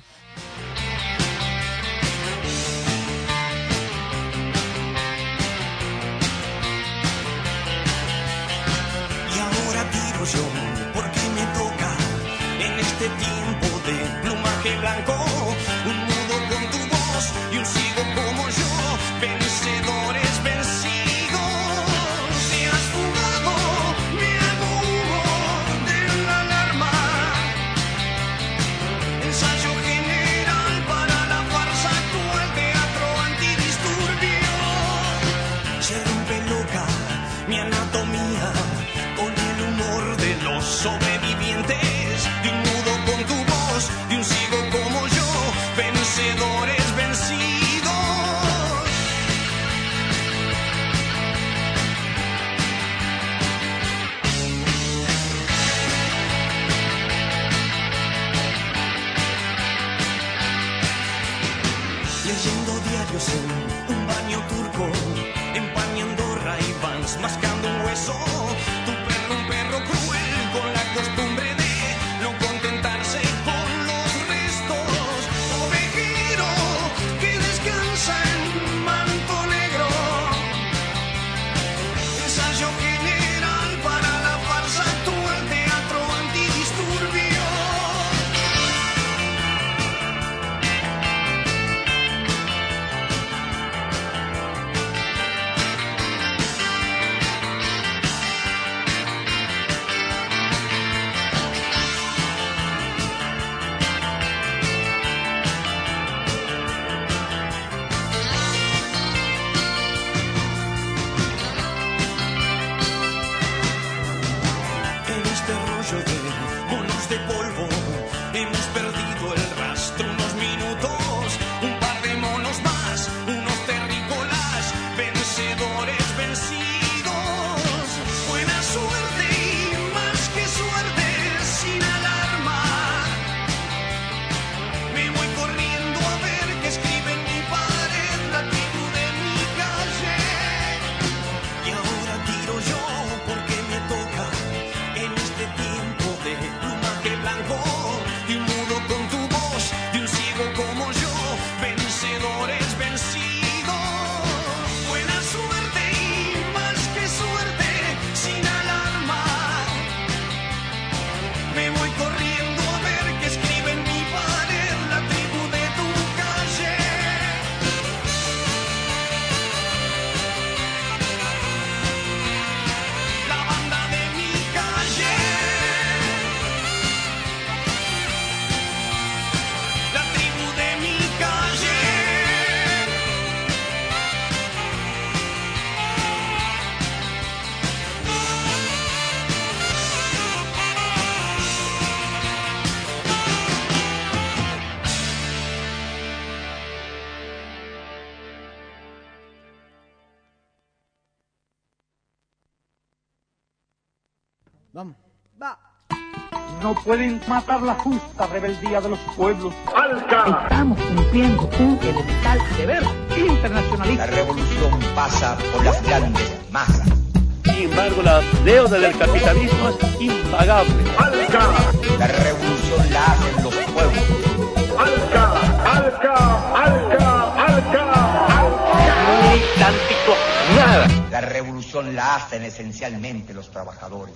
Y ahora tiro yo, porque me toca en este tiempo de plumaje blanco, un mudo con tu voz y un ciego como yo, vencedores vencidos. Sobrevivientes de un mudo con tu voz, de un ciego como yo, vencedores vencidos. Leyendo diarios en un baño turco, empañando Ray-Bans, mascando un hueso. Tu perro, un perro cruel, con la costumbre de no contentarse con los restos. Ovejero que descansa en manto negro. Ensayo general para la farsa actual, teatro antidisturbio. Vamos. No pueden matar la justa rebeldía de los pueblos. ¡Alca! Estamos cumpliendo un elemental deber internacionalista. La revolución pasa por las grandes masas. Sin embargo, la deuda del capitalismo es impagable. ¡Alca! La revolución la hacen los pueblos. ¡Alca! ¡Alca! ¡Alca! ¡Alca! ¡Alca! ¡Militántico! ¡Nada! La revolución la hacen esencialmente los trabajadores.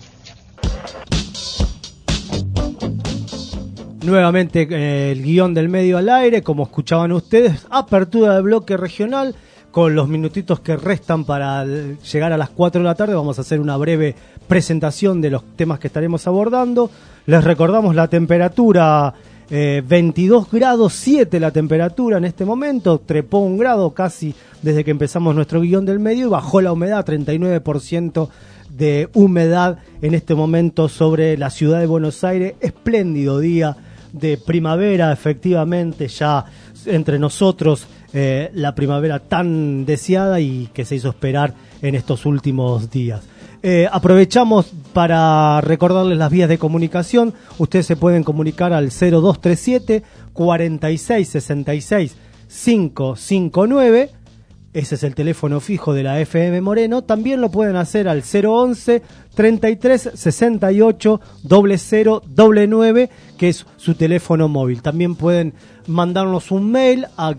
Nuevamente el guión del medio al aire, como escuchaban ustedes, apertura de bloque regional, con los minutitos que restan para llegar a las 4 de la tarde, vamos a hacer una breve presentación de los temas que estaremos abordando. Les recordamos la temperatura, 22 grados 7 la temperatura en este momento, trepó 1 grado casi desde que empezamos nuestro guión del medio y bajó la humedad, 39% de humedad en este momento sobre la ciudad de Buenos Aires. Espléndido día de primavera, efectivamente, ya entre nosotros la primavera tan deseada y que se hizo esperar en estos últimos días. Aprovechamos para recordarles las vías de comunicación. Ustedes se pueden comunicar al 0237 46 66 559. Ese es el teléfono fijo de la FM Moreno. También lo pueden hacer al 011 33 68 0099, que es su teléfono móvil. También pueden mandarnos un mail a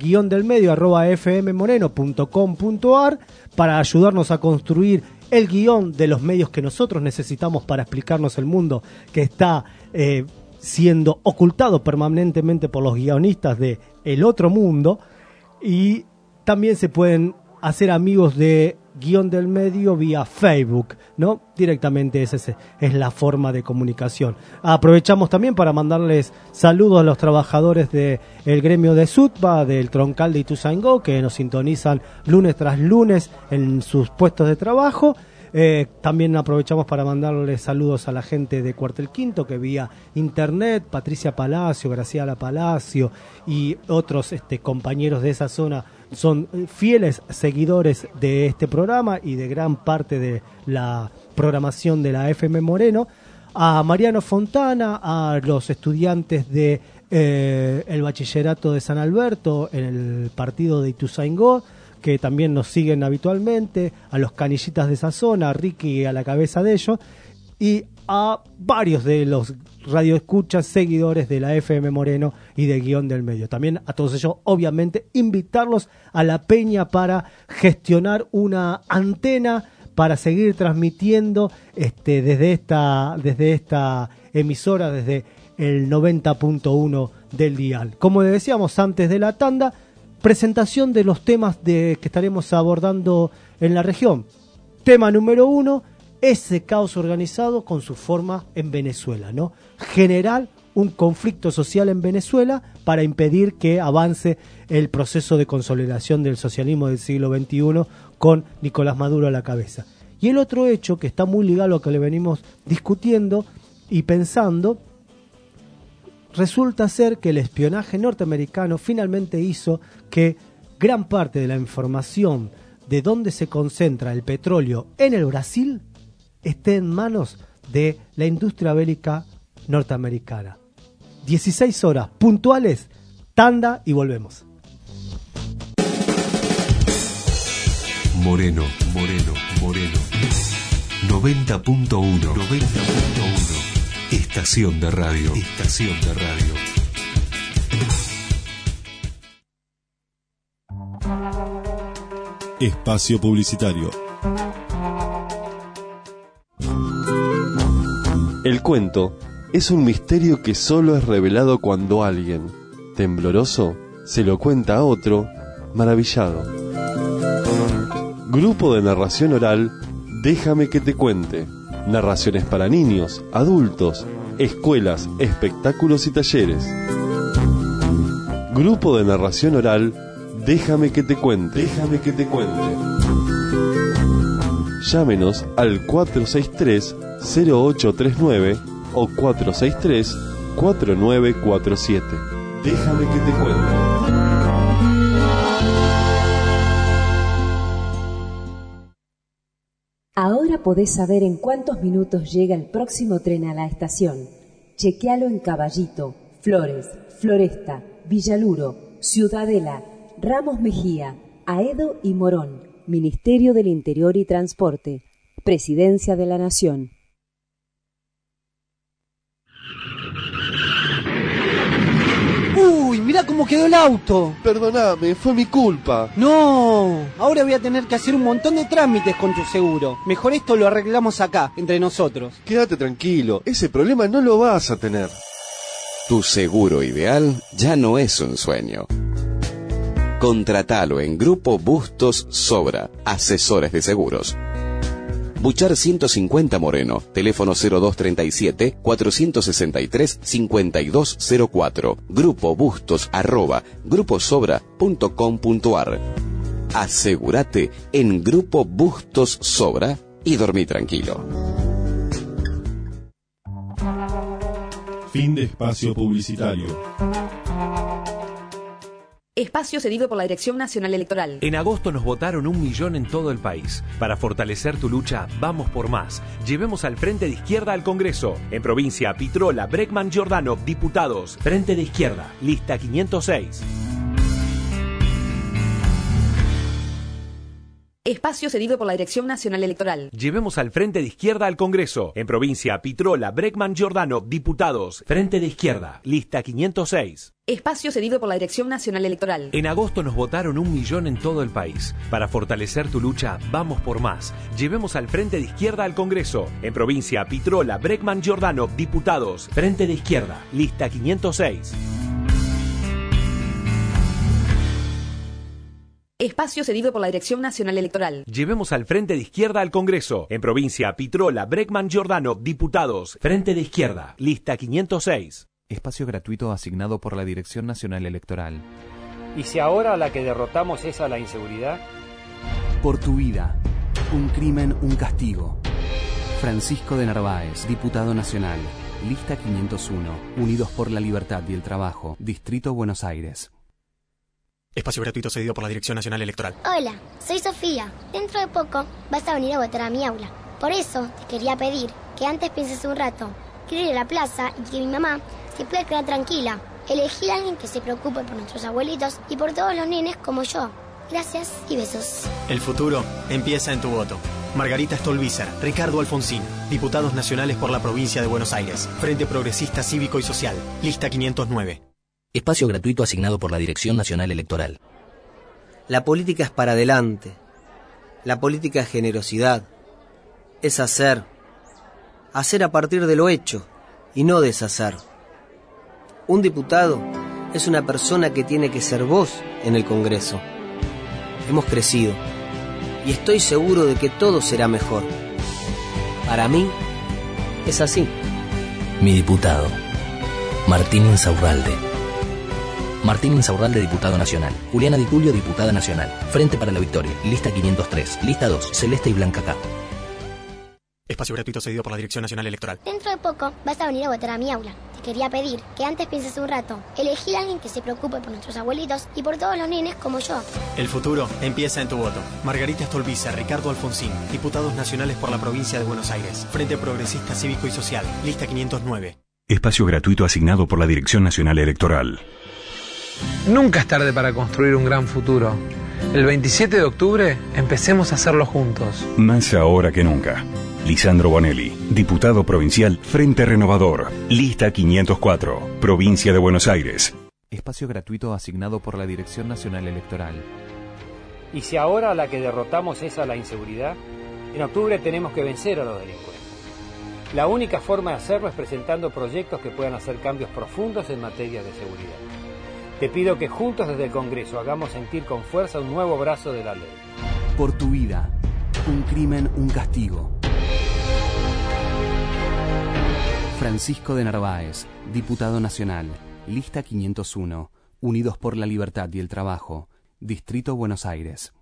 @fmmoreno.com.ar para ayudarnos a construir el guión de los medios que nosotros necesitamos para explicarnos el mundo que está siendo ocultado permanentemente por los guionistas de El Otro Mundo. Y también se pueden hacer amigos de Guión del Medio vía Facebook, ¿no? Directamente esa es la forma de comunicación. Aprovechamos también para mandarles saludos a los trabajadores del gremio de SUTBA, del Troncal de Ituzaingó, que nos sintonizan lunes tras lunes en sus puestos de trabajo. También aprovechamos para mandarles saludos a la gente de Cuartel Quinto, que vía internet, Patricia Palacio, Graciela Palacio y otros compañeros de esa zona son fieles seguidores de este programa y de gran parte de la programación de la FM Moreno. A Mariano Fontana, a los estudiantes de el bachillerato de San Alberto en el partido de Ituzaingó, que también nos siguen habitualmente, a los canillitas de esa zona, a Ricky a la cabeza de ellos, y a varios de los radioescuchas, seguidores de la FM Moreno y de Guión del Medio. También a todos ellos, obviamente, invitarlos a la peña para gestionar una antena para seguir transmitiendo desde esta emisora, desde el 90.1 del dial. Como decíamos antes de la tanda, presentación de los temas que estaremos abordando en la región. Tema número 1, ese caos organizado con su forma en Venezuela, ¿no? Generar un conflicto social en Venezuela para impedir que avance el proceso de consolidación del socialismo del siglo XXI con Nicolás Maduro a la cabeza. Y el otro hecho que está muy ligado a lo que le venimos discutiendo y pensando, resulta ser que el espionaje norteamericano finalmente hizo que gran parte de la información de dónde se concentra el petróleo en el Brasil esté en manos de la industria bélica norteamericana. 16 horas puntuales, tanda y volvemos. Moreno. 90.1. Estación de radio. Espacio publicitario. El cuento es un misterio que solo es revelado cuando alguien, tembloroso, se lo cuenta a otro, maravillado. Grupo de narración oral, Déjame que te cuente. Narraciones para niños, adultos, escuelas, espectáculos y talleres. Grupo de narración oral, Déjame que te cuente. Llámenos al 463-0839 o 463-4947. Déjame que te cuente. Ahora Ahora podés saber en cuántos minutos llega el próximo tren a la estación. Chequealo en Caballito, Flores, Floresta, Villaluro, Ciudadela, Ramos Mejía, Aedo y Morón. Ministerio del Interior y Transporte. Presidencia de la Nación. ¡Uy, mirá cómo quedó el auto! Perdóname, fue mi culpa. ¡No! Ahora voy a tener que hacer un montón de trámites con tu seguro. Mejor esto lo arreglamos acá, entre nosotros. Quédate tranquilo, ese problema no lo vas a tener. Tu seguro ideal ya no es un sueño. Contratalo en Grupo Bustos Sobra, asesores de seguros. Buchar 150 Moreno, teléfono 0237-463-5204, grupobustos@gruposobra.com.ar. Asegúrate en Grupo Bustos Sobra y dormí tranquilo. Fin de espacio publicitario. Espacio cedido por la Dirección Nacional Electoral. En agosto nos votaron 1 millón en todo el país. Para fortalecer tu lucha, vamos por más. Llevemos al Frente de Izquierda al Congreso. En provincia, Pitrola, Bregman, Giordano, diputados. Frente de Izquierda, lista 506. Espacio cedido por la Dirección Nacional Electoral. Llevemos al Frente de Izquierda al Congreso. En provincia, Pitrola, Bregman, Giordano, diputados. Frente de Izquierda, lista 506. Espacio cedido por la Dirección Nacional Electoral. En agosto nos votaron 1 millón en todo el país. Para fortalecer tu lucha, vamos por más. Llevemos al Frente de Izquierda al Congreso. En provincia, Pitrola, Bregman, Giordano, diputados. Frente de Izquierda, lista 506. Espacio cedido por la Dirección Nacional Electoral. Llevemos al Frente de Izquierda al Congreso. En provincia, Pitrola, Bregman, Giordano, diputados. Frente de Izquierda, lista 506. Espacio gratuito asignado por la Dirección Nacional Electoral. ¿Y si ahora la que derrotamos es a la inseguridad? Por tu vida, un crimen, un castigo. Francisco de Narváez, diputado nacional. Lista 501, Unidos por la Libertad y el Trabajo, Distrito Buenos Aires. Espacio gratuito cedido por la Dirección Nacional Electoral. Hola, soy Sofía. Dentro de poco vas a venir a votar a mi aula. Por eso te quería pedir que antes pienses un rato. Quiero ir a la plaza y que mi mamá se pueda quedar tranquila. Elegir a alguien que se preocupe por nuestros abuelitos y por todos los nenes como yo. Gracias y besos. El futuro empieza en tu voto. Margarita Stolbizer, Ricardo Alfonsín, diputados nacionales por la provincia de Buenos Aires. Frente Progresista Cívico y Social, lista 509. Espacio gratuito asignado por la Dirección Nacional Electoral. La política es para adelante. La política es generosidad. Es hacer. Hacer a partir de lo hecho y no deshacer. Un diputado es una persona que tiene que ser voz en el Congreso. Hemos crecido y estoy seguro de que todo será mejor. Para mí, es así. Mi diputado, Martín Insaurralde. Martín Insaurralde, diputado nacional. Juliana Di Tulio, diputada nacional. Frente para la Victoria, lista 503. Lista 2, Celeste y Blanca K. Espacio gratuito cedido por la Dirección Nacional Electoral. Dentro de poco vas a venir a votar a mi aula. Te quería pedir que antes pienses un rato. Elegir a alguien que se preocupe por nuestros abuelitos y por todos los nenes como yo. El futuro empieza en tu voto. Margarita Stolbizer, Ricardo Alfonsín, diputados nacionales por la provincia de Buenos Aires. Frente Progresista Cívico y Social, lista 509. Espacio gratuito asignado por la Dirección Nacional Electoral. Nunca es tarde para construir un gran futuro. El 27 de octubre empecemos a hacerlo juntos. Más ahora que nunca. Lisandro Bonelli, diputado provincial Frente Renovador, lista 504, provincia de Buenos Aires. Espacio gratuito asignado por la Dirección Nacional Electoral. ¿Y si ahora la que derrotamos es a la inseguridad? En octubre tenemos que vencer a los delincuentes. La única forma de hacerlo es presentando proyectos que puedan hacer cambios profundos en materia de seguridad. Te pido que juntos desde el Congreso hagamos sentir con fuerza un nuevo brazo de la ley. Por tu vida, un crimen, un castigo. Francisco de Narváez, diputado nacional, lista 501, Unidos por la Libertad y el Trabajo, Distrito Buenos Aires.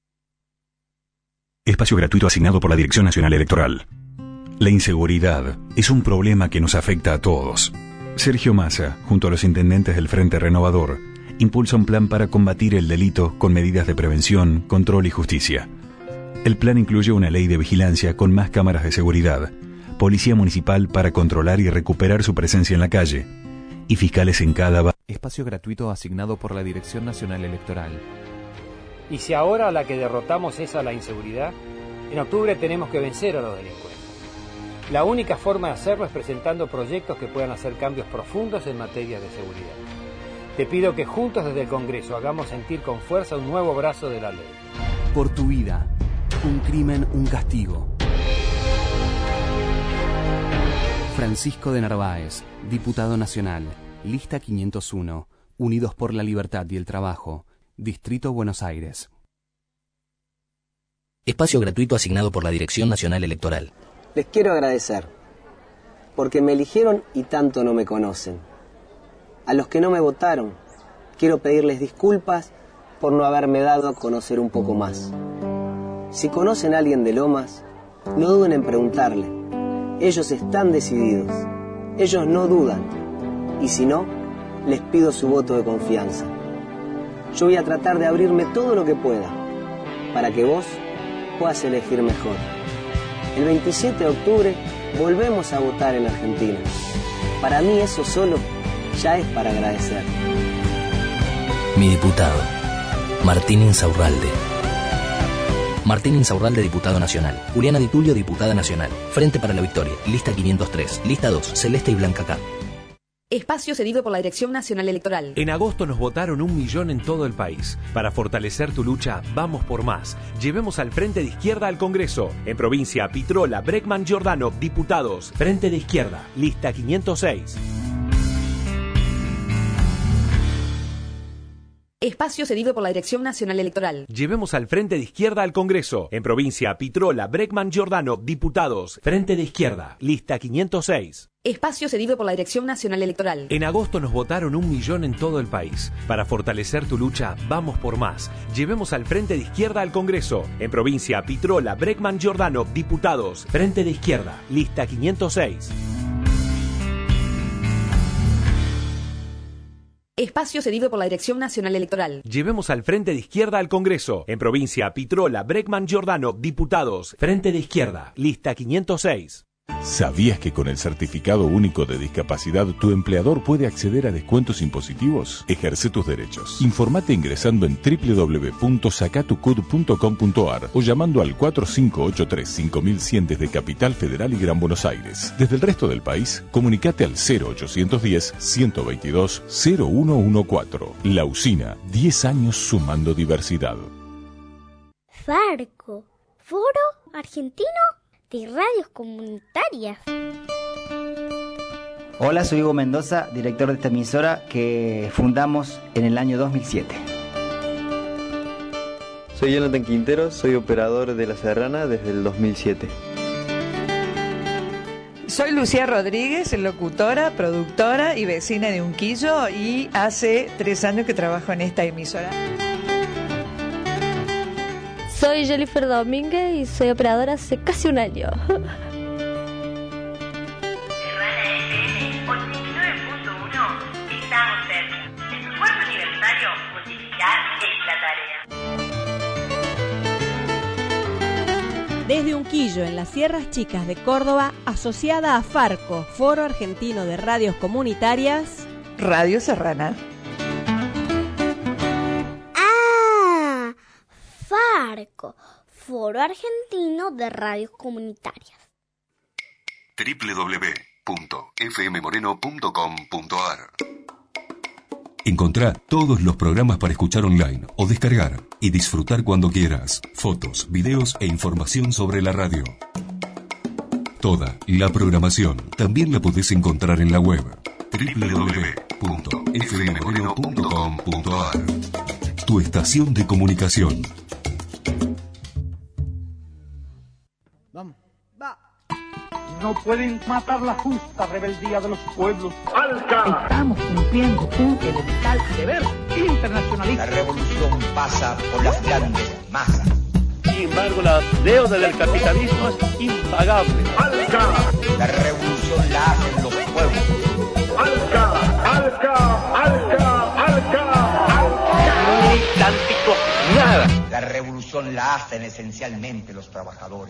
Espacio gratuito asignado por la Dirección Nacional Electoral. La inseguridad es un problema que nos afecta a todos. Sergio Massa, junto a los intendentes del Frente Renovador, impulsa un plan para combatir el delito con medidas de prevención, control y justicia. El plan incluye una ley de vigilancia con más cámaras de seguridad, policía municipal para controlar y recuperar su presencia en la calle, y fiscales en cada barrio. Espacio gratuito asignado por la Dirección Nacional Electoral. Y si ahora la que derrotamos es a la inseguridad, en octubre tenemos que vencer a los delincuentes. La única forma de hacerlo es presentando proyectos que puedan hacer cambios profundos en materia de seguridad. Te pido que juntos desde el Congreso hagamos sentir con fuerza un nuevo brazo de la ley. Por tu vida, un crimen, un castigo. Francisco de Narváez, diputado nacional, lista 501, Unidos por la Libertad y el Trabajo, Distrito Buenos Aires. Espacio gratuito asignado por la Dirección Nacional Electoral. Les quiero agradecer, porque me eligieron y tanto no me conocen. A los que no me votaron, quiero pedirles disculpas por no haberme dado a conocer un poco más. Si conocen a alguien de Lomas, no duden en preguntarle. Ellos están decididos, ellos no dudan, y si no, les pido su voto de confianza. Yo voy a tratar de abrirme todo lo que pueda, para que vos puedas elegir mejor. El 27 de octubre volvemos a votar en Argentina. Para mí eso solo ya es para agradecer. Mi diputado, Martín Insaurralde. Martín Insaurralde, diputado nacional. Juliana Di Tulio, diputada nacional. Frente para la Victoria, lista 503. Lista 2, Celeste y Blanca K. Espacio cedido por la Dirección Nacional Electoral. En agosto nos votaron 1 millón en todo el país. Para fortalecer tu lucha, vamos por más. Llevemos al Frente de Izquierda al Congreso. En provincia, Pitrola, Bregman, Giordano, diputados. Frente de Izquierda, lista 506. Espacio cedido por la Dirección Nacional Electoral. Llevemos al Frente de Izquierda al Congreso. En provincia, Pitrola, Bregman, Giordano, diputados. Frente de Izquierda, lista 506. Espacio cedido por la Dirección Nacional Electoral. En agosto nos votaron 1 millón en todo el país. Para fortalecer tu lucha, vamos por más. Llevemos al Frente de Izquierda al Congreso. En provincia, Pitrola, Bregman, Giordano, diputados. Frente de Izquierda, lista 506. Espacio cedido por la Dirección Nacional Electoral. Llevemos al Frente de Izquierda al Congreso. En provincia, Pitrola, Bregman, Giordano, diputados. Frente de Izquierda, lista 506. ¿Sabías que con el Certificado Único de Discapacidad tu empleador puede acceder a descuentos impositivos? Ejerce tus derechos. Informate ingresando en www.sacatucud.com.ar o llamando al 4583-5100 desde Capital Federal y Gran Buenos Aires. Desde el resto del país, comunicate al 0810-122-0114. La Usina, 10 años sumando diversidad. Farco, Foro Argentino de Radios Comunitarias. Hola, soy Hugo Mendoza, director de esta emisora que fundamos en el año 2007. Soy Jonathan Quintero, soy operador de La Serrana desde el 2007. Soy Lucía Rodríguez, locutora, productora y vecina de Unquillo, y hace 3 años que trabajo en esta emisora. Soy Jennifer Domínguez y soy operadora hace casi 1 año. Serrana FM 89.1, estamos cerca. En tu cuarto aniversario, multiplicar es la tarea. Desde Unquillo, en las Sierras Chicas de Córdoba, asociada a Farco, Foro Argentino de Radios Comunitarias, Radio Serrana. Farco, Foro Argentino de Radios Comunitarias. www.fmmoreno.com.ar. Encontrá todos los programas para escuchar online o descargar y disfrutar cuando quieras. Fotos, videos e información sobre la radio. Toda la programación también la podés encontrar en la web www.fmmoreno.com.ar. Tu estación de comunicación. Vamos. Va. No pueden matar la justa rebeldía de los pueblos. ¡Alca! Estamos cumpliendo un elemental deber internacionalista. La revolución pasa por las grandes masas. Sin embargo, la deuda del capitalismo es impagable. ¡Alca! La revolución la hacen los pueblos. ¡Alca! ¡Alca! ¡Alca! ¡Alca! ¡Alca! Atlántico, nada. La revolución revolución la hacen esencialmente los trabajadores.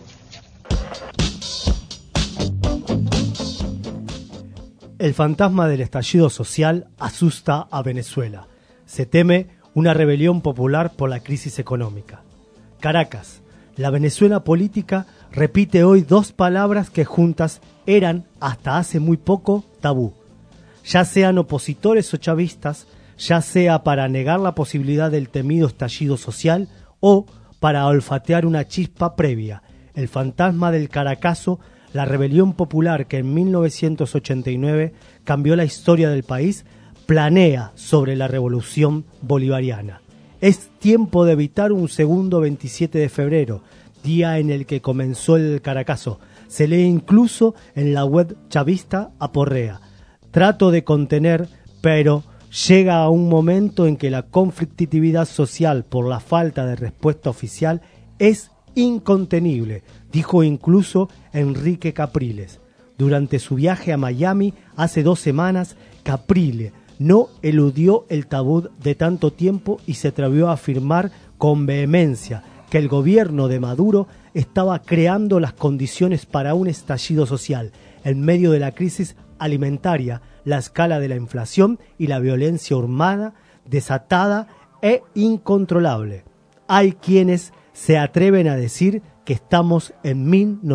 El fantasma del estallido social asusta a Venezuela. Se teme una rebelión popular por la crisis económica. Caracas, la Venezuela política repite hoy dos palabras que juntas eran, hasta hace muy poco, tabú. Ya sean opositores o chavistas, ya sea para negar la posibilidad del temido estallido social o para olfatear una chispa previa, el fantasma del Caracazo, la rebelión popular que en 1989 cambió la historia del país, planea sobre la revolución bolivariana. Es tiempo de evitar un segundo 27 de febrero, día en el que comenzó el Caracazo. Se lee incluso en la web chavista Aporrea. Trato de contener, pero llega a un momento en que la conflictividad social por la falta de respuesta oficial es incontenible, dijo incluso Enrique Capriles. Durante su viaje a Miami hace 2 semanas, Capriles no eludió el tabú de tanto tiempo y se atrevió a afirmar con vehemencia que el gobierno de Maduro estaba creando las condiciones para un estallido social en medio de la crisis alimentaria, la escala de la inflación y la violencia armada desatada e incontrolable. Hay quienes se atreven a decir que estamos en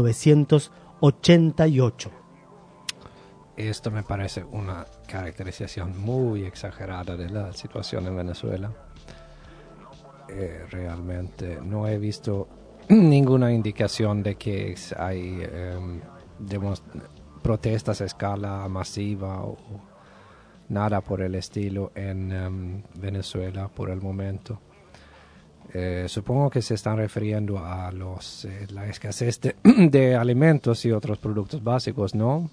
1988. Esto me parece una caracterización muy exagerada de la situación en Venezuela. Realmente no he visto ninguna indicación de que hay protestas a escala masiva o nada por el estilo en Venezuela por el momento. Supongo que se están refiriendo a la escasez de alimentos y otros productos básicos, ¿no?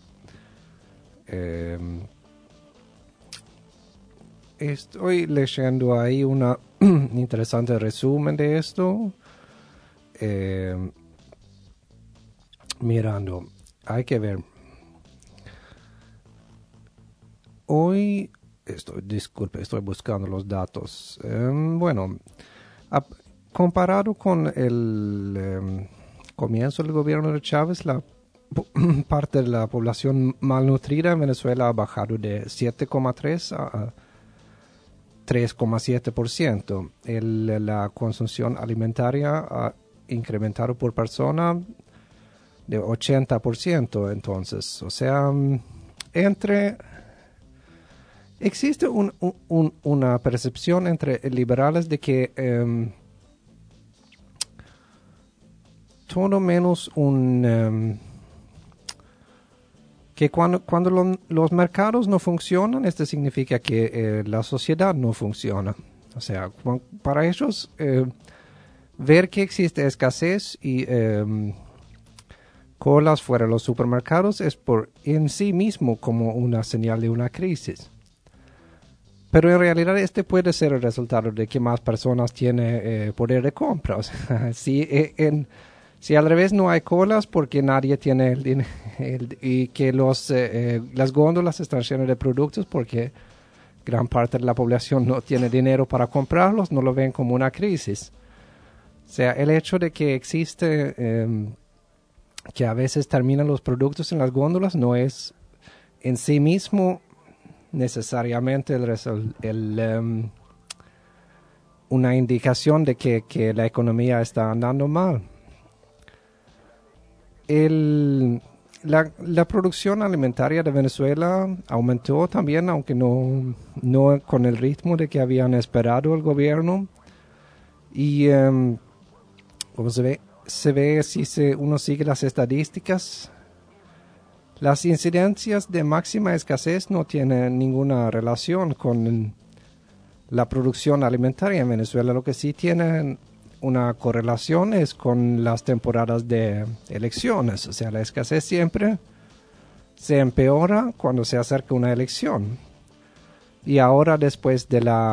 Estoy leyendo ahí una interesante resumen de esto. Mirando, hay que ver. Hoy, estoy buscando los datos. Comparado con el comienzo del gobierno de Chávez, la parte de la población malnutrida en Venezuela ha bajado de 7,3 a 3,7%. La consumición alimentaria ha incrementado por persona de 80%. Entonces, o sea, existe una percepción entre liberales de que todo menos que cuando los mercados no funcionan, esto significa que la sociedad no funciona. O sea, para ellos ver que existe escasez y colas fuera de los supermercados es por en sí mismo como una señal de una crisis. Pero en realidad este puede ser el resultado de que más personas tienen poder de compra. O sea, si al revés no hay colas porque nadie tiene el dinero y que las góndolas están llenas de productos porque gran parte de la población no tiene dinero para comprarlos, no lo ven como una crisis. O sea, el hecho de que existe que a veces terminan los productos en las góndolas no es en sí mismo necesariamente una indicación de que la economía está andando mal. La producción alimentaria de Venezuela aumentó también, aunque no con el ritmo de que habían esperado el gobierno. Y como se ve si uno sigue las estadísticas, las incidencias de máxima escasez no tienen ninguna relación con la producción alimentaria en Venezuela. Lo que sí tienen una correlación es con las temporadas de elecciones. O sea, la escasez siempre se empeora cuando se acerca una elección. Y ahora, después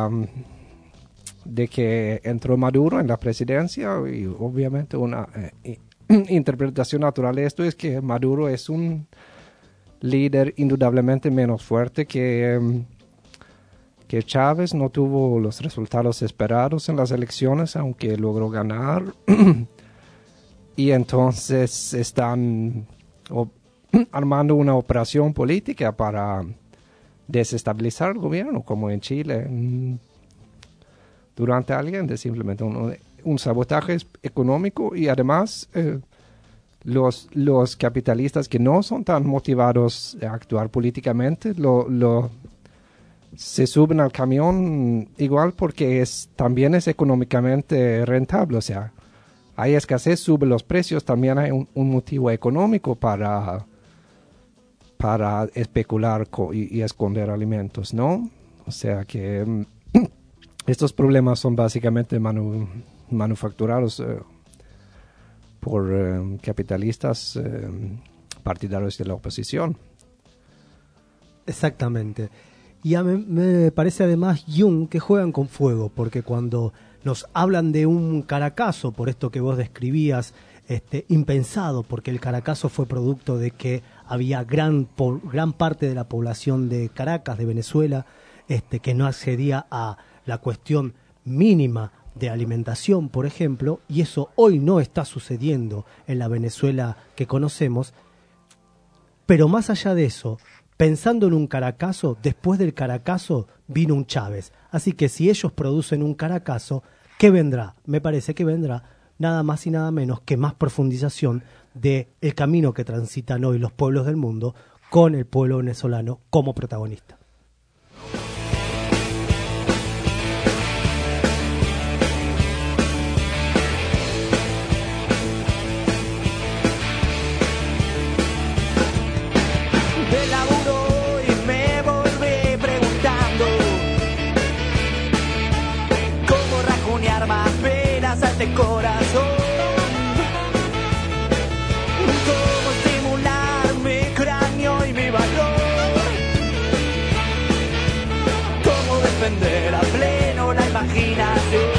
de que entró Maduro en la presidencia, y obviamente una interpretación natural de esto es que Maduro es un líder indudablemente menos fuerte que que Chávez no tuvo los resultados esperados en las elecciones, aunque logró ganar. Y entonces están armando una operación política para desestabilizar el gobierno, como en Chile durante Allende, simplemente un sabotaje económico. Y además los capitalistas que no son tan motivados a actuar políticamente se suben al camión igual porque también es económicamente rentable. O sea, hay escasez, suben los precios, también hay un motivo económico para especular y esconder alimentos, ¿no? O sea que estos problemas son básicamente manufacturados por capitalistas partidarios de la oposición. Exactamente. Y me parece además, Jung, que juegan con fuego, porque cuando nos hablan de un Caracazo, por esto que vos describías, impensado, porque el Caracazo fue producto de que había gran parte de la población de Caracas, de Venezuela, que no accedía a la cuestión mínima de alimentación, por ejemplo, y eso hoy no está sucediendo en la Venezuela que conocemos. Pero más allá de eso, pensando en un Caracazo, después del Caracazo vino un Chávez. Así que si ellos producen un Caracazo, ¿qué vendrá? Me parece que vendrá nada más y nada menos que más profundización del camino que transitan hoy los pueblos del mundo con el pueblo venezolano como protagonista. De corazón, cómo estimular mi cráneo y mi valor, cómo defender a pleno la imaginación,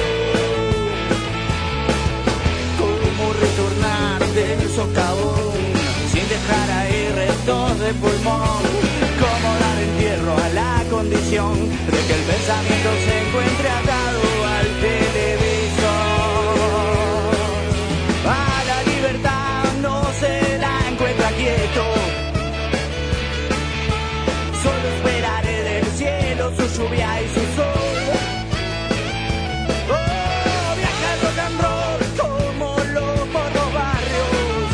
cómo retornar del socavón sin dejar ahí restos de pulmón, cómo dar entierro a la condición de que el pensamiento se encuentre atado al televisor. Solo esperaré del cielo su lluvia y su sol. Oh, viaja el rock and roll como loco por los barrios,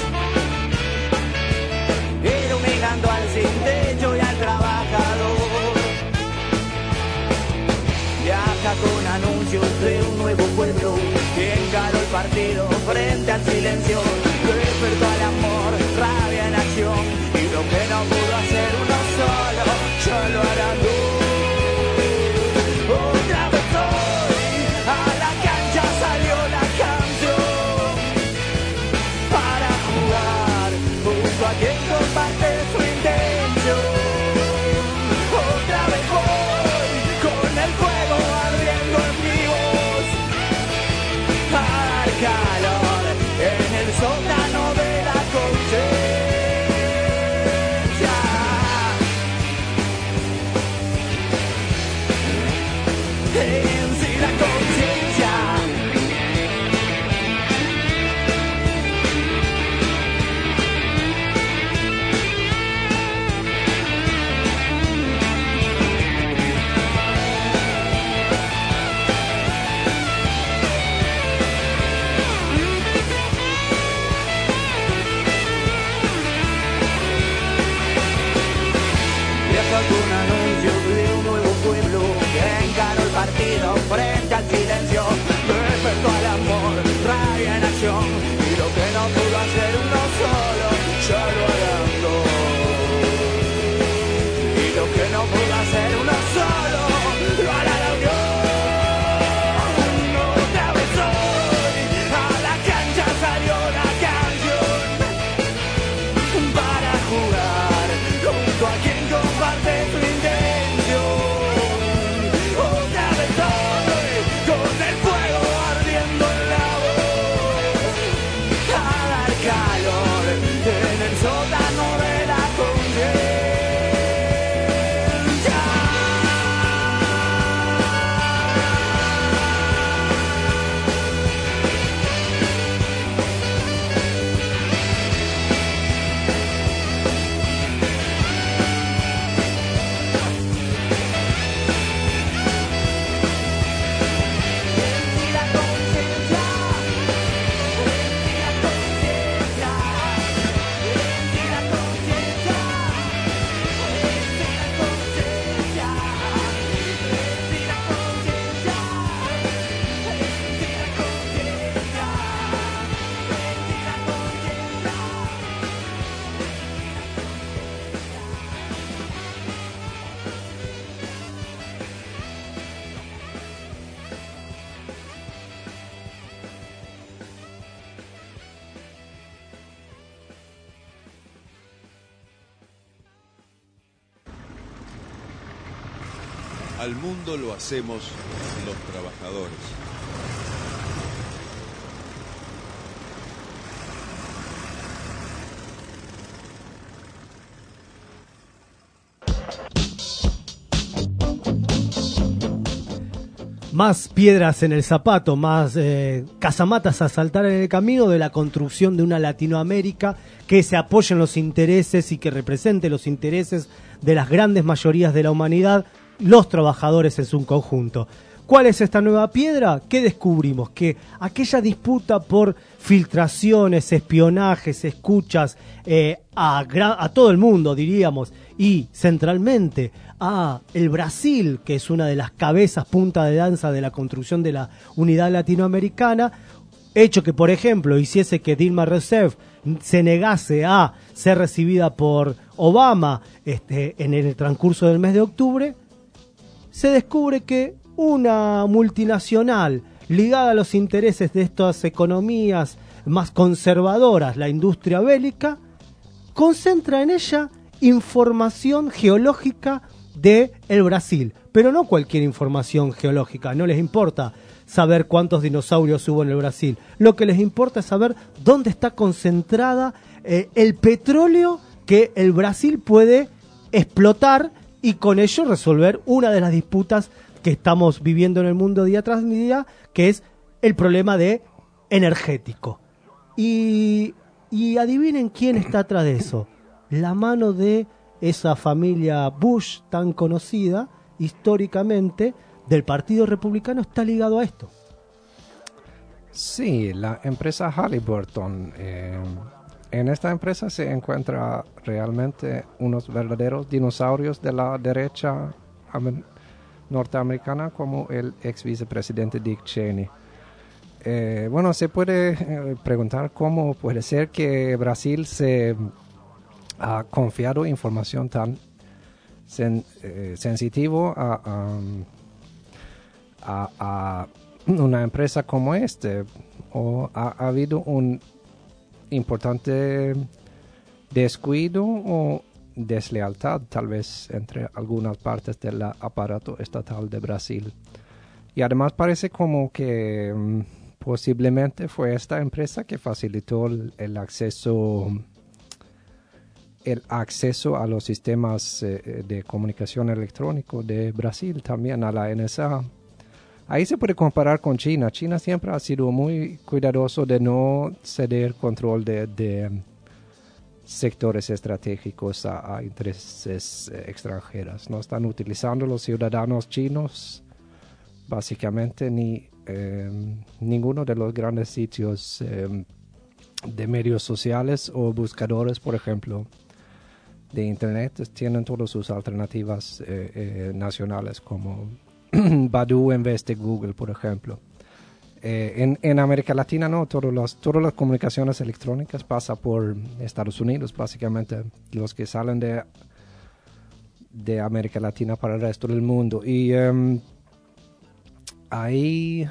iluminando al sin techo y al trabajador. Viaja con anuncios de un nuevo pueblo que encaró el partido frente al silencio, que despertó al amor, rabia en acción, y lo que no pudo hacer uno solo, ya lo harán dos. Otra vez hoy, a la cancha salió la canción, para jugar junto a quien comparte su intención. Otra vez voy, con el fuego ardiendo en mi voz, a dar calor en el sótano de la conciencia. En sí la conciencia. Viaja con anuncios de un nuevo pueblo que encaró el partido frente al Al mundo lo hacemos los trabajadores. Más piedras en el zapato, más casamatas a saltar en el camino de la construcción de una Latinoamérica que se apoye en los intereses y que represente los intereses de las grandes mayorías de la humanidad, los trabajadores en su conjunto. ¿Cuál es esta nueva piedra? ¿Qué descubrimos? Que aquella disputa por filtraciones, espionajes, escuchas a todo el mundo, diríamos, y centralmente a el Brasil, que es una de las cabezas punta de lanza de la construcción de la unidad latinoamericana, hecho que, por ejemplo, hiciese que Dilma Rousseff se negase a ser recibida por Obama en el transcurso del mes de octubre, se descubre que una multinacional ligada a los intereses de estas economías más conservadoras, la industria bélica, concentra en ella información geológica de el Brasil, pero no cualquier información geológica. No les importa saber cuántos dinosaurios hubo en el Brasil, lo que les importa es saber dónde está concentrada el petróleo que el Brasil puede explotar y con ello resolver una de las disputas que estamos viviendo en el mundo día tras día, que es el problema energético. Y adivinen quién está atrás de eso. La mano de esa familia Bush tan conocida históricamente del Partido Republicano está ligado a esto. Sí, la empresa Halliburton. En esta empresa se encuentra realmente unos verdaderos dinosaurios de la derecha norteamericana, como el ex vicepresidente Dick Cheney. Bueno, se puede preguntar cómo puede ser que Brasil se ha confiado información tan sensitivo a una empresa como o ha habido un importante descuido o deslealtad tal vez entre algunas partes del aparato estatal de Brasil. Y además parece como que posiblemente fue esta empresa que facilitó el acceso a los sistemas de comunicación electrónico de Brasil, también a la NSA. Ahí se puede comparar con China. China siempre ha sido muy cuidadoso de no ceder control de sectores estratégicos a intereses extranjeros. No están utilizando los ciudadanos chinos básicamente ninguno de los grandes sitios de medios sociales o buscadores, por ejemplo, de internet. Tienen todas sus alternativas nacionales como Baidu en vez de Google, por ejemplo. En América Latina no, todas las comunicaciones electrónicas pasan por Estados Unidos, básicamente los que salen de América Latina para el resto del mundo. Y ahí,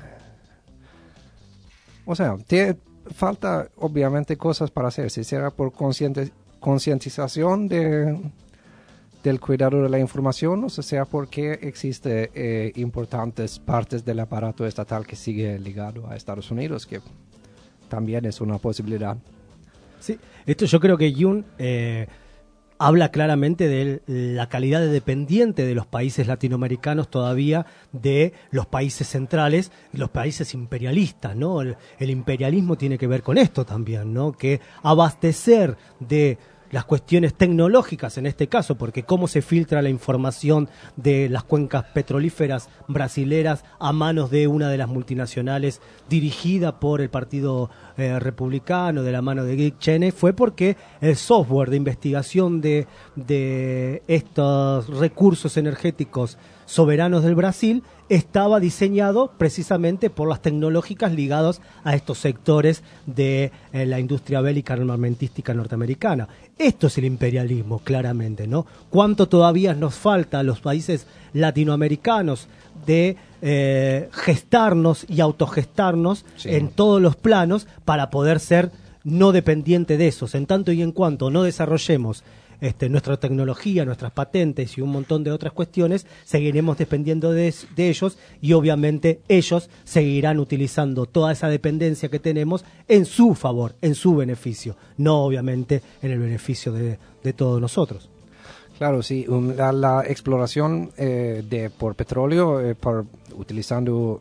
o sea, falta obviamente cosas para hacer, si será por concientización del cuidado de la información, o sea porque existe importantes partes del aparato estatal que sigue ligado a Estados Unidos, que también es una posibilidad. Sí, esto yo creo que Jun habla claramente de la calidad de dependiente de los países latinoamericanos todavía de los países centrales y los países imperialistas, ¿no? El imperialismo tiene que ver con esto también, ¿no? Que abastecer de las cuestiones tecnológicas en este caso, porque cómo se filtra la información de las cuencas petrolíferas brasileras a manos de una de las multinacionales dirigida por el Partido Republicano de la mano de Dick Cheney, fue porque el software de investigación de estos recursos energéticos soberanos del Brasil estaba diseñado precisamente por las tecnológicas ligadas a estos sectores de la industria bélica armamentística norteamericana. Esto es el imperialismo, claramente, ¿no? ¿Cuánto todavía nos falta a los países latinoamericanos de gestarnos y autogestarnos en todos los planos para poder ser no dependiente de esos? En tanto y en cuanto no desarrollemos nuestra tecnología, nuestras patentes y un montón de otras cuestiones, seguiremos dependiendo de ellos, y obviamente ellos seguirán utilizando toda esa dependencia que tenemos en su favor, en su beneficio, no obviamente en el beneficio de todos nosotros. Claro, sí, la exploración por petróleo, utilizando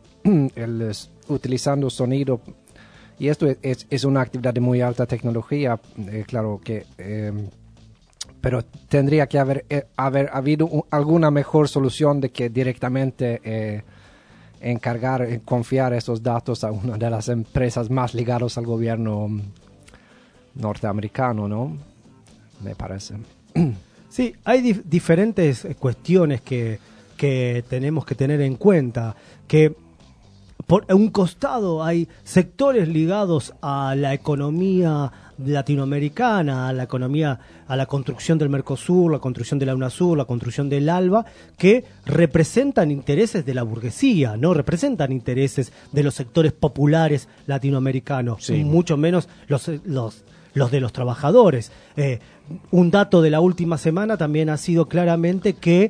sonido, y esto es una actividad de muy alta tecnología, claro que, pero tendría que haber habido alguna mejor solución de que directamente confiar esos datos a una de las empresas más ligadas al gobierno norteamericano, ¿no? Me parece. Sí, hay diferentes cuestiones que tenemos que tener en cuenta, que por un costado hay sectores ligados a la economía latinoamericana, a la construcción del Mercosur, la construcción de la UNASUR, la construcción del ALBA, que representan intereses de la burguesía, no representan intereses de los sectores populares latinoamericanos, sí, mucho menos los de los trabajadores. Un dato de la última semana también ha sido claramente que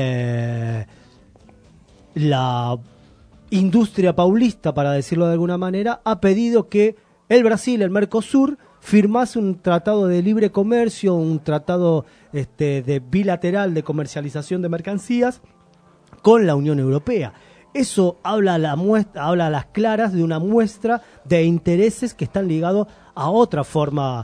la industria paulista, para decirlo de alguna manera, ha pedido que el Brasil, el Mercosur, firmase un tratado de libre comercio, un tratado de bilateral de comercialización de mercancías con la Unión Europea. Eso habla a las claras de una muestra de intereses que están ligados a otra forma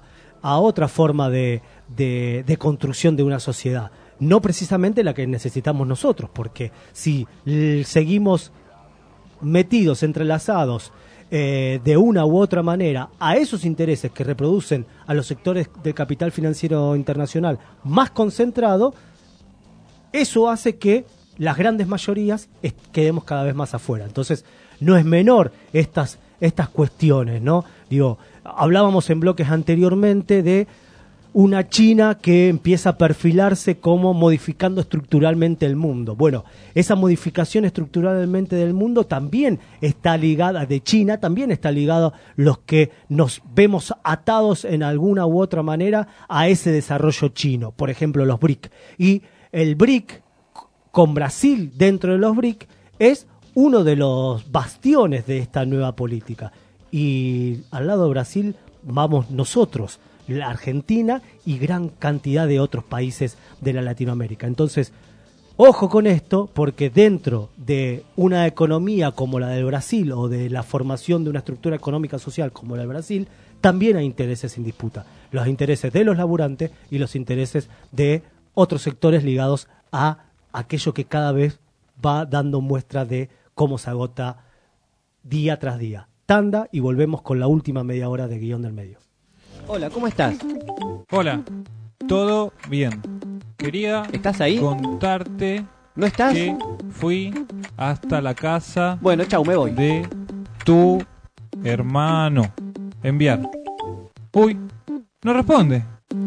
de construcción de una sociedad, no precisamente la que necesitamos nosotros, porque si seguimos metidos, entrelazados de una u otra manera a esos intereses que reproducen a los sectores del capital financiero internacional más concentrado, eso hace que las grandes mayorías quedemos cada vez más afuera. Entonces, no es menor estas cuestiones, ¿no? Digo, hablábamos en bloques anteriormente de una China que empieza a perfilarse como modificando estructuralmente el mundo. Bueno, esa modificación estructuralmente del mundo también está ligada, de China, también está ligada los que nos vemos atados en alguna u otra manera a ese desarrollo chino. Por ejemplo, los BRIC. Y el BRIC, con Brasil dentro de los BRIC, es uno de los bastiones de esta nueva política. Y al lado de Brasil vamos nosotros, la Argentina y gran cantidad de otros países de la Latinoamérica. Entonces, ojo con esto, porque dentro de una economía como la del Brasil o de la formación de una estructura económica social como la del Brasil, también hay intereses en disputa. Los intereses de los laburantes y los intereses de otros sectores ligados a aquello que cada vez va dando muestra de cómo se agota día tras día. Tanda y volvemos con la última media hora de Guión del Medio. Hola, ¿cómo estás? Hola, todo bien. ¿Estás ahí? Contarte. ¿No estás? Que fui hasta la casa. Bueno, chau, me voy. De tu hermano. Enviar. Uy, no responde.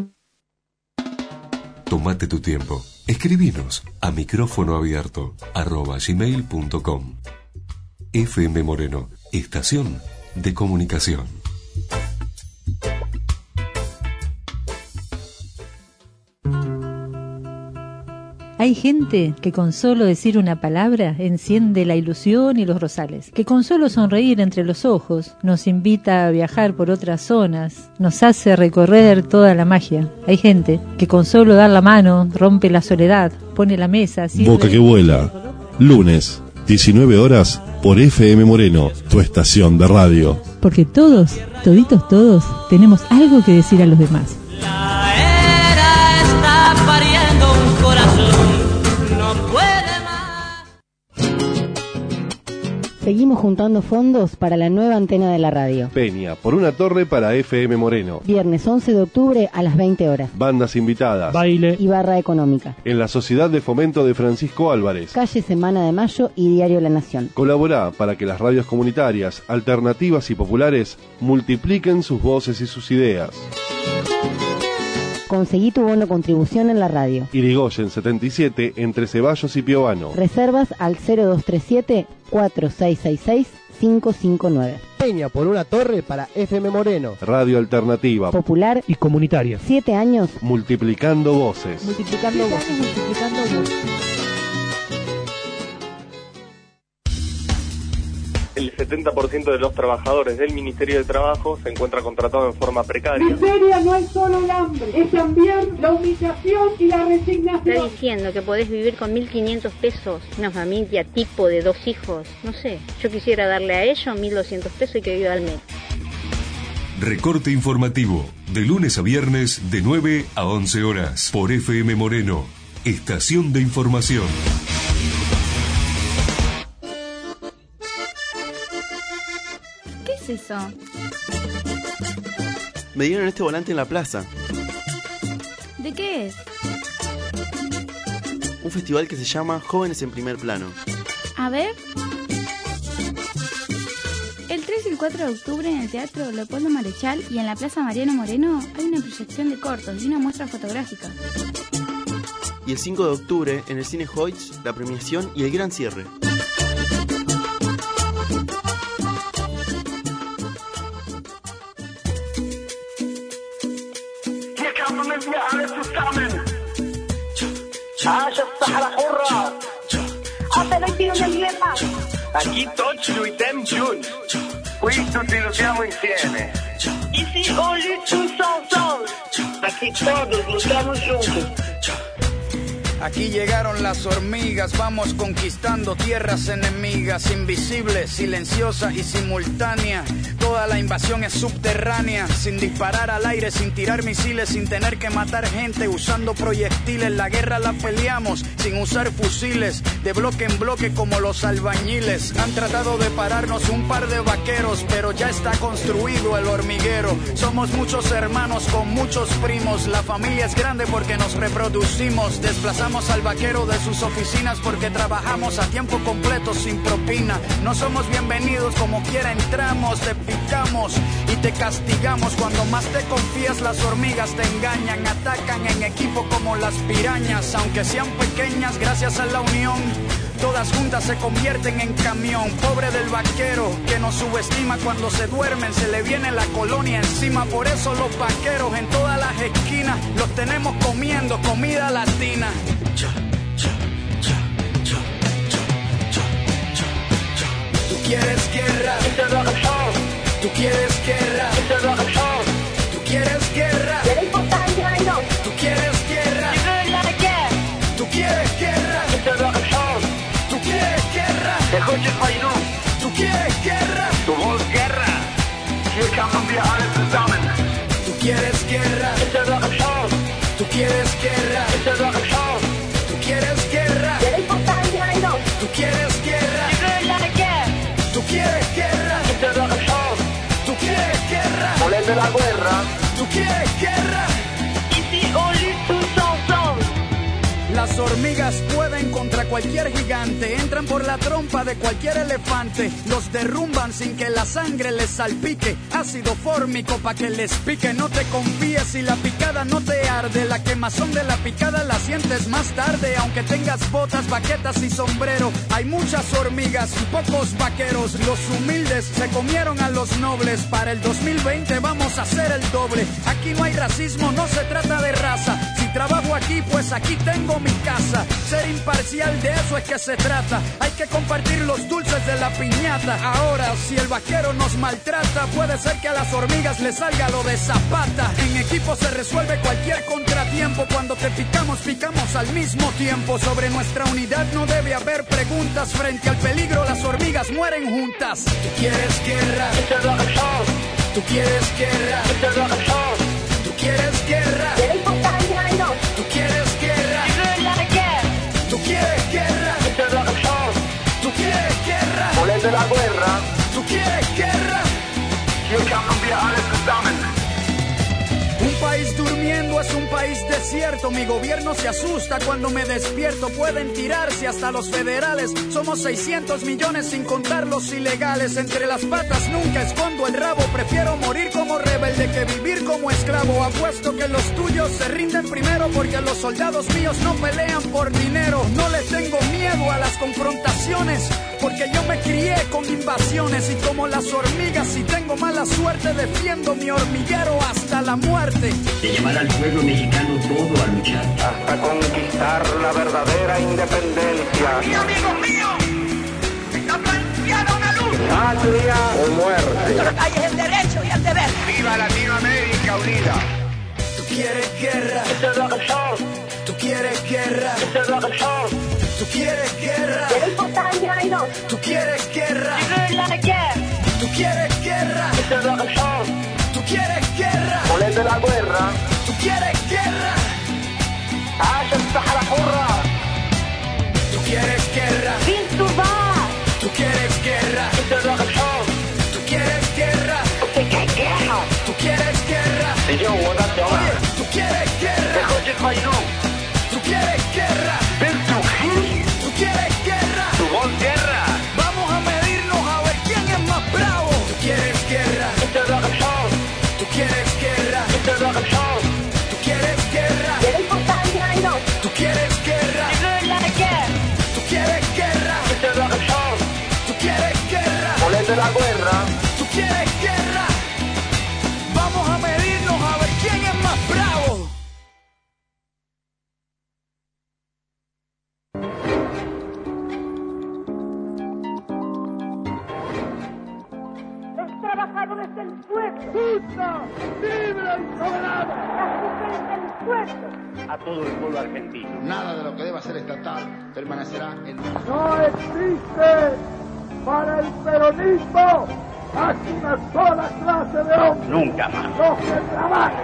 Tómate tu tiempo. Escribinos a micrófonoabierto@gmail.com. FM Moreno, estación de comunicación. Hay gente que con solo decir una palabra enciende la ilusión y los rosales, que con solo sonreír entre los ojos nos invita a viajar por otras zonas, nos hace recorrer toda la magia. Hay gente que con solo dar la mano rompe la soledad, pone la mesa... Sirve... Boca que vuela, lunes, 19 horas, por FM Moreno, tu estación de radio. Porque todos, toditos todos, tenemos algo que decir a los demás. La era está pariendo un corazón, no puede más. Seguimos juntando fondos para la nueva antena de la radio. Peña, por una torre para FM Moreno. Viernes 11 de octubre a las 20 horas. Bandas invitadas. Baile. Y barra económica. En la Sociedad de Fomento de Francisco Álvarez. Calle Semana de Mayo y Diario La Nación. Colaborá para que las radios comunitarias, alternativas y populares multipliquen sus voces y sus ideas. Conseguí tu bono contribución en la radio. Irigoyen 77, entre Ceballos y Piovano. Reservas al 0237-4666-559. Leña por una torre para FM Moreno. Radio alternativa, popular y comunitaria. 7 años. Multiplicando voces. Multiplicando voces. Multiplicando voces. El 70% de los trabajadores del Ministerio de Trabajo se encuentra contratado en forma precaria. Miseria no es solo el hambre, es también la humillación y la resignación. Está diciendo que podés vivir con 1.500 pesos, una familia tipo de 2 hijos. No sé, yo quisiera darle a ellos 1.200 pesos y que viva al mes. Recorte informativo, de lunes a viernes de 9 a 11 horas, por FM Moreno, estación de información. ¿Qué es eso? Me dieron este volante en la plaza. ¿De qué es? Un festival que se llama Jóvenes en Primer Plano. A ver. El 3 y el 4 de octubre en el Teatro Leopoldo Marechal y en la Plaza Mariano Moreno hay una proyección de cortos y una muestra fotográfica. Y el 5 de octubre en el Cine Hoyts, la premiación y el gran cierre. Aquí tots lluitem junts. Qui tutti lottiamo insieme. Y si only two songs. Aquí todos luchamos juntos. Aquí llegaron las hormigas, vamos conquistando tierras enemigas, invisibles, silenciosa y simultánea. Toda la invasión es subterránea, sin disparar al aire, sin tirar misiles, sin tener que matar gente, usando proyectiles. La guerra la peleamos sin usar fusiles, de bloque en bloque como los albañiles. Han tratado de pararnos un par de vaqueros, pero ya está construido el hormiguero. Somos muchos hermanos con muchos primos, la familia es grande porque nos reproducimos. Desplazamos al vaquero de sus oficinas porque trabajamos a tiempo completo sin propina. No somos bienvenidos, como quiera entramos, te picamos y te castigamos. Cuando más te confías las hormigas te engañan, atacan en equipo como las pirañas. Aunque sean pequeñas, gracias a la unión, todas juntas se convierten en camión. Pobre del vaquero que nos subestima, cuando se duermen se le viene la colonia encima. Por eso los vaqueros en todas las esquinas los tenemos comiendo comida latina. Tú quieres guerra, tú quieres guerra, tú quieres guerra, tú quieres guerra, tú quieres guerra, tú quieres guerra, tú quieres guerra, Du willst Guerra. Hier kämpfen wir alle zusammen. tú quieres guerra, tú quieres guerra, tú quieres guerra, tú quieres guerra, tú quieres guerra, tú quieres guerra, Volete la guerra. tú quieres guerra. Y si only two songs. Las hormigas pueden contra cualquier gigante, entran por la trompa de cualquier elefante, los derrumban sin que la sangre les salpique, ácido fórmico pa' que les pique. No te confíes si la picada no te arde, la quemazón de la picada la sientes más tarde. Aunque tengas botas, baquetas y sombrero, hay muchas hormigas y pocos vaqueros. Los humildes se comieron a los nobles, para el 2020 vamos a hacer el doble. Aquí no hay racismo, no se trata de raza, si trabajo aquí pues aquí tengo mi casa. Ser imparcial, de eso es que se trata, hay que compartir los dulces de la piñata. Ahora si el vaquero nos maltrata, puede ser que a las hormigas les salga lo de Zapata. En equipo se resuelve cualquier contratiempo, cuando te picamos, picamos al mismo tiempo. Sobre nuestra unidad no debe haber preguntas, frente al peligro las hormigas mueren juntas. Tú quieres guerra, tú quieres guerra, tú quieres guerra, tú quieres guerra, tú quieres guerra, tú quieres guerra, Volete la guerra. tú quieres guerra. Hier kämpfen wir alle zusammen. Un país durmiendo es un país desierto. Mi gobierno se asusta cuando me despierto. Pueden tirarse hasta los federales. Somos 600 millones sin contar los ilegales. Entre las patas nunca escondo el rabo. Prefiero morir como rebelde que vivir como esclavo. Apuesto que los tuyos se rinden primero, porque los soldados míos no pelean por dinero. No le tengo miedo a las confrontaciones, porque yo me crié con invasiones y como las hormigas, si tengo mala suerte, defiendo mi hormiguero hasta la muerte. De llamar al pueblo mexicano todo a luchar. Hasta conquistar la verdadera independencia. ¡Mi amigo mío! ¡Está planteada una lucha! Patria o muerte. Nuestra calle es el derecho y el deber. ¡Viva Latinoamérica unida! Tú quieres guerra. Tú quieres guerra. Tú quieres guerra. Tú quieres guerra. Tú quieres guerra. Tú quieres guerra. ولاد la guerra. Tú quieres guerra. عاش الصحراء حرة. Tú quieres guerra. Tú quieres guerra. Tú quieres guerra. Tú quieres guerra. Oye, tú quieres guerra. Tú quieres guerra. Tú quieres guerra. Vamos a medirnos a ver quién es más bravo. Tú quieres guerra. Tú quieres guerra. Tú quieres guerra. Tú quieres guerra. Tú quieres guerra. Tú quieres guerra. ولاد la guerra. Tú quieres guerra. Vamos a medirnos a ver quién es más bravo. Los trabajadores del pueblo. Justa, libre y soberana. Las mujeres del pueblo. A todo el pueblo argentino. Nada de lo que deba ser estatal permanecerá en nuestro. No existe para el peronismo más una sola clase de hombres. Nunca más. Los que trabajan.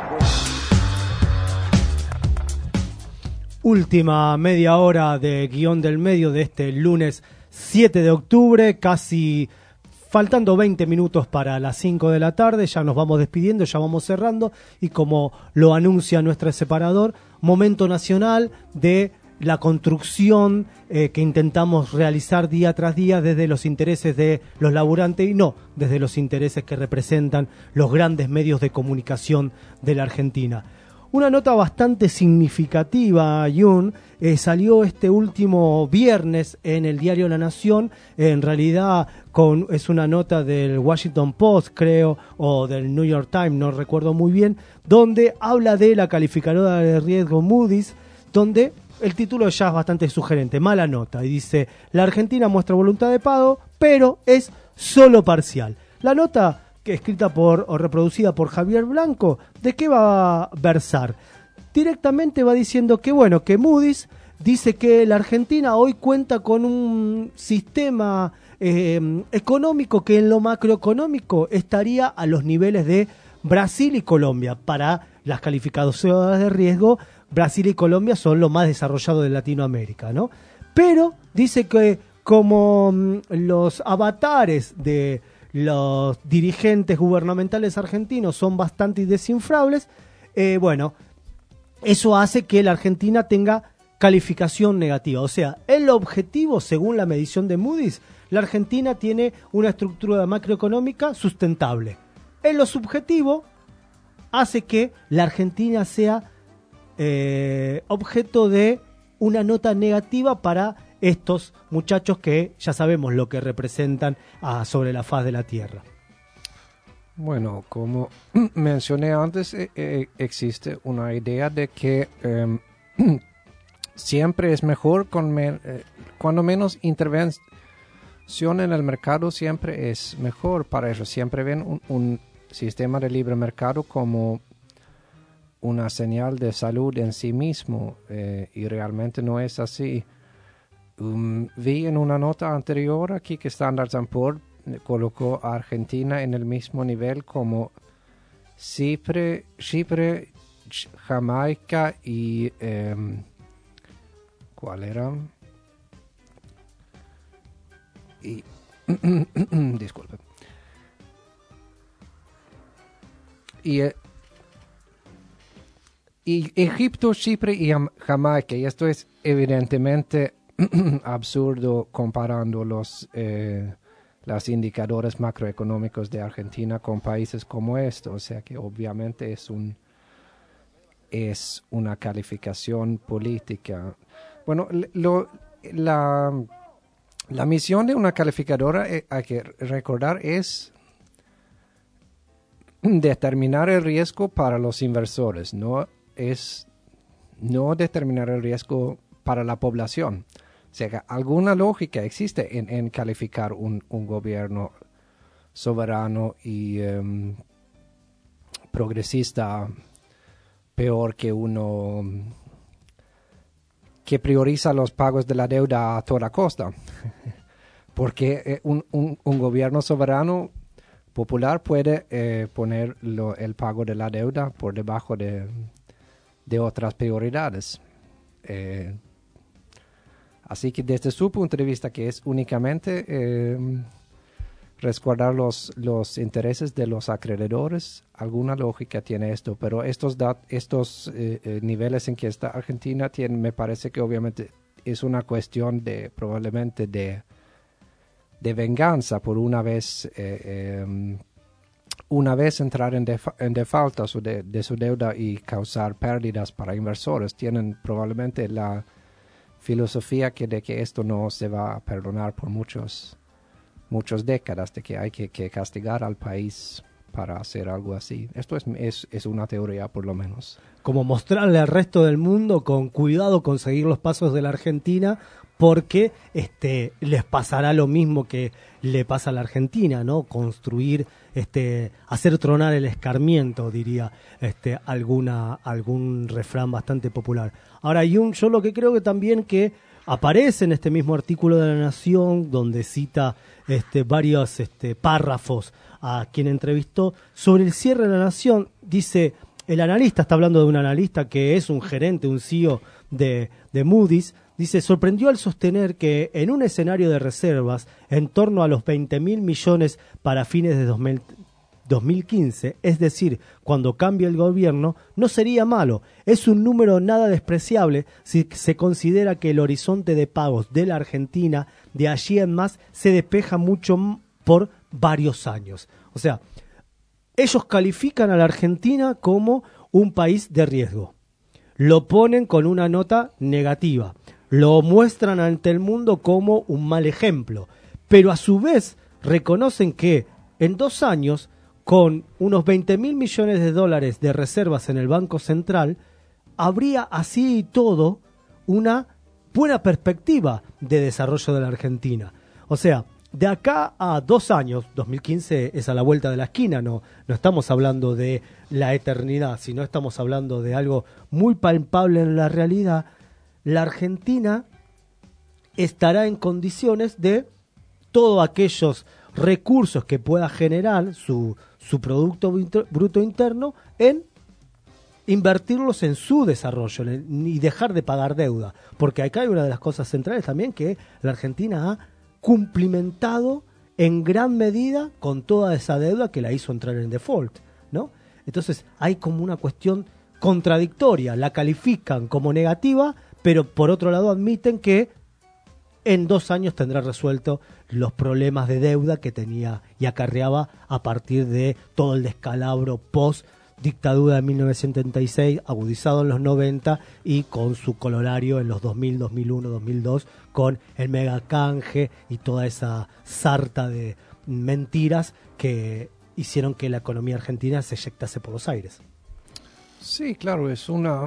Última media hora de guión del medio de este lunes 7 de octubre, casi faltando 20 minutos para las 5 de la tarde, ya nos vamos despidiendo, ya vamos cerrando, y como lo anuncia nuestro separador, momento nacional de la construcción que intentamos realizar día tras día desde los intereses de los laburantes y no desde los intereses que representan los grandes medios de comunicación de la Argentina. Una nota bastante significativa, Jun, salió este último viernes en el diario La Nación. En realidad es una nota del Washington Post, creo, o del New York Times, no recuerdo muy bien, donde habla de la calificadora de riesgo Moody's, donde el título ya es bastante sugerente, mala nota, y dice: la Argentina muestra voluntad de pago, pero es solo parcial. La nota, que escrita o reproducida por Javier Blanco, ¿de qué va a versar? Directamente va diciendo que bueno, que Moody's dice que la Argentina hoy cuenta con un sistema económico que en lo macroeconómico estaría a los niveles de Brasil y Colombia. Para las calificadoras de riesgo, Brasil y Colombia son lo más desarrollado de Latinoamérica, ¿no? Pero dice que como los avatares de los dirigentes gubernamentales argentinos son bastante desinflables, bueno, eso hace que la Argentina tenga calificación negativa. O sea, el objetivo, según la medición de Moody's, la Argentina tiene una estructura macroeconómica sustentable. En lo subjetivo, hace que la Argentina sea objeto de una nota negativa para estos muchachos que ya sabemos lo que representan sobre la faz de la Tierra. Bueno, como mencioné antes, existe una idea de que siempre es mejor cuando menos intervención en el mercado, siempre es mejor. Para eso siempre ven un sistema de libre mercado como una señal de salud en sí mismo, y realmente no es así. Vi en una nota anterior aquí que Standard & Poor's colocó a Argentina en el mismo nivel como Chipre, Jamaica y ¿cuál era? Y disculpe. Y Egipto, Chipre y Jamaica, y esto es evidentemente absurdo comparando los indicadores macroeconómicos de Argentina con países como estos, o sea que obviamente es una calificación política. Bueno, La misión de una calificadora, hay que recordar, es determinar el riesgo para los inversores, no determinar el riesgo para la población. O sea, que alguna lógica existe en calificar un gobierno soberano y progresista peor que uno que prioriza los pagos de la deuda a toda costa. Porque un gobierno soberano popular puede poner el pago de la deuda por debajo de otras prioridades. Así que desde su punto de vista, que es únicamente resguardar los intereses de los acreedores, alguna lógica tiene esto, pero estos niveles en que está Argentina me parece que obviamente es una cuestión probablemente de venganza por una vez entrar en default de su deuda y causar pérdidas para inversores. Tienen probablemente la filosofía de que esto no se va a perdonar por muchas décadas, de que hay que castigar al país para hacer algo así. Esto es una teoría, por lo menos. Como mostrarle al resto del mundo con cuidado con seguir los pasos de la Argentina, porque les pasará lo mismo que le pasa a la Argentina, ¿no? Construir, hacer tronar el escarmiento, diría algún refrán bastante popular. Ahora, yo lo que creo que también que aparece en este mismo artículo de La Nación, donde cita varios párrafos a quien entrevistó, sobre el cierre de La Nación, dice, el analista, está hablando de un analista que es un gerente, un CEO de Moody's, dice, sorprendió al sostener que en un escenario de reservas en torno a los 20.000 millones para fines de 2015, es decir, cuando cambie el gobierno, no sería malo. Es un número nada despreciable si se considera que el horizonte de pagos de la Argentina de allí en más se despeja mucho por varios años. O sea, ellos califican a la Argentina como un país de riesgo. Lo ponen con una nota negativa. Lo muestran ante el mundo como un mal ejemplo. Pero a su vez reconocen que en 2 años, con unos 20.000 millones de dólares de reservas en el Banco Central, habría así y todo una buena perspectiva de desarrollo de la Argentina. O sea, de acá a 2 años, 2015 es a la vuelta de la esquina, no estamos hablando de la eternidad, sino estamos hablando de algo muy palpable en la realidad. La Argentina estará en condiciones de todos aquellos recursos que pueda generar su Producto Bruto Interno en invertirlos en su desarrollo y dejar de pagar deuda. Porque acá hay una de las cosas centrales también, que la Argentina ha cumplimentado en gran medida con toda esa deuda que la hizo entrar en default, ¿no? Entonces hay como una cuestión contradictoria, la califican como negativa, pero por otro lado admiten que en 2 años tendrá resuelto los problemas de deuda que tenía y acarreaba a partir de todo el descalabro post-dictadura de 1976, agudizado en los 90 y con su colorario en los 2000, 2001, 2002, con el megacanje y toda esa sarta de mentiras que hicieron que la economía argentina se eyectase por los aires. Sí, claro, es una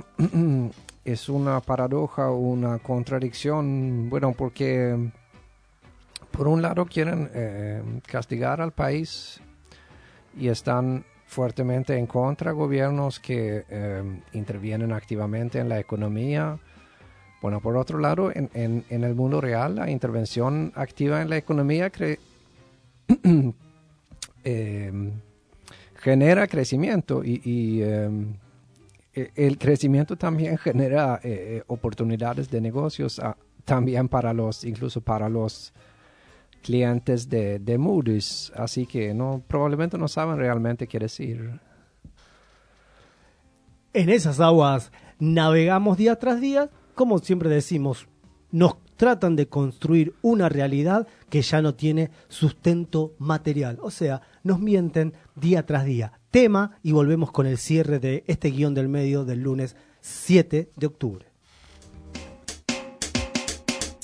paradoja, una contradicción, bueno, porque por un lado quieren castigar al país y están fuertemente en contra de gobiernos que intervienen activamente en la economía. Bueno, por otro lado, en el mundo real, la intervención activa en la economía genera crecimiento y el crecimiento también genera oportunidades de negocios también incluso para los clientes de Moody's, así que probablemente no saben realmente qué decir. En esas aguas navegamos día tras día, como siempre decimos, nos tratan de construir una realidad que ya no tiene sustento material, o sea, nos mienten día tras día. Tema, y volvemos con el cierre de este guión del medio del lunes 7 de octubre.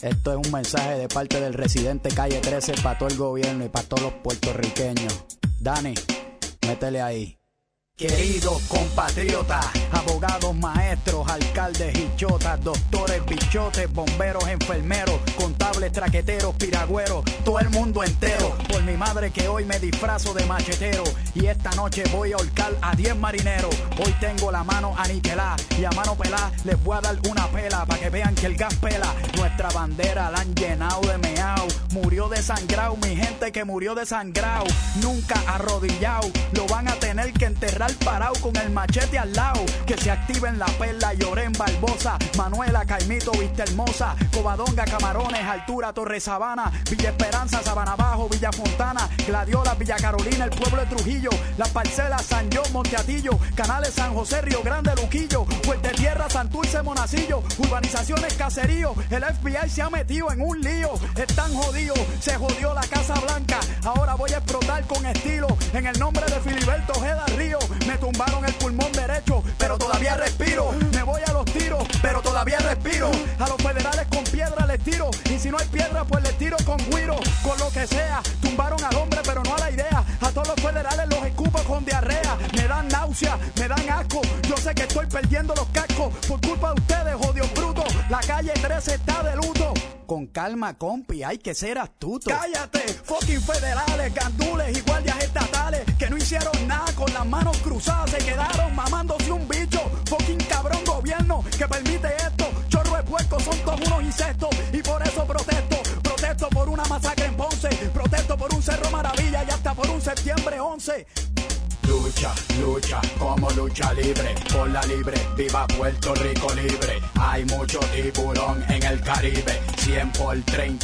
Esto es un mensaje de parte del residente Calle 13 para todo el gobierno y para todos los puertorriqueños. Dani, métele ahí. Queridos compatriotas, abogados, maestros, alcaldes y chotas, doctores, bichotes, bomberos, enfermeros, contables, traqueteros, piragüeros, todo el mundo entero. Por mi madre que hoy me disfrazo de machetero y esta noche voy a ahorcar a 10 marineros. Hoy tengo la mano aniquilada y a mano pelada les voy a dar una pela para que vean que el gas pela. Nuestra bandera la han llenado de meao, murió desangrado, mi gente que murió desangrado, nunca arrodillado, lo van a tener que enterrar parado con el machete al lado. Que se activen La Perla, Llorén, Barbosa, Manuela, Caimito, Vista Hermosa, Covadonga, Camarones, Altura, Torre Sabana, Villa Esperanza, Sabana Bajo, Villa Fontana, Gladiola, Villa Carolina, el pueblo de Trujillo, Las Parcelas, San John, Monteatillo, Canales, San José, Río Grande, Luquillo, Puerto Tierra, Santurce, Monacillo, urbanizaciones, caserío. El FBI se ha metido en un lío, están jodidos, se jodió la Casa Blanca. Ahora voy a explotar con estilo en el nombre de Filiberto Ojeda Río. Me tumbaron el pulmón derecho, pero todavía respiro. Me voy a los tiros, pero todavía respiro. A los federales con piedra les tiro, y si no hay piedra pues les tiro con guiro. Con lo que sea, tumbaron al hombre pero no a la idea. A todos los federales los escupo con diarrea. Me dan náusea, me dan asco. Yo sé que estoy perdiendo los cascos por culpa de ustedes, jodidos brutos. La calle 13 está de luto. Con calma, compi, hay que ser astuto. Cállate, fucking federales, gandules y guardias estatales que no hicieron nada con las manos cruzadas, se quedaron mamándose un bicho. Fucking cabrón gobierno que permite esto. Chorro de puercos, son todos unos insectos y por eso protesto. Protesto por una masacre en Ponce, protesto por un Cerro Maravilla y hasta por un septiembre 11. Lucha, lucha, como lucha libre, por la libre, viva Puerto Rico libre. Hay mucho tiburón en el Caribe, 100 por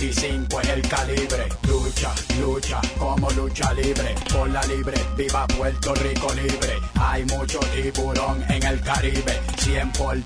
35 es el calibre. Lucha, lucha, como lucha libre, por la libre, viva Puerto Rico libre. Hay mucho tiburón en el Caribe, 100 por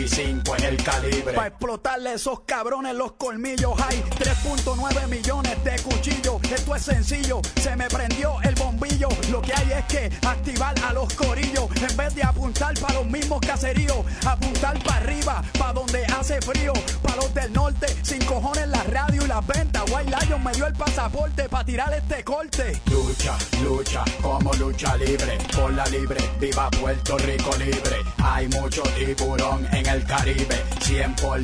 35 es el calibre. Pa' explotarle esos cabrones los colmillos, hay 3.9 millones de cuchillos. Esto es sencillo, se me prendió el bombillo. Lo que hay es que activar a los corillos, en vez de apuntar para los mismos caseríos, apuntar para arriba, para donde hace frío, para los del norte, sin cojones la radio y las ventas. White Lion me dio el pasaporte para tirar este corte. Lucha, lucha, como lucha libre, por la libre, viva Puerto Rico libre. Hay mucho tiburón en el Caribe, 100 por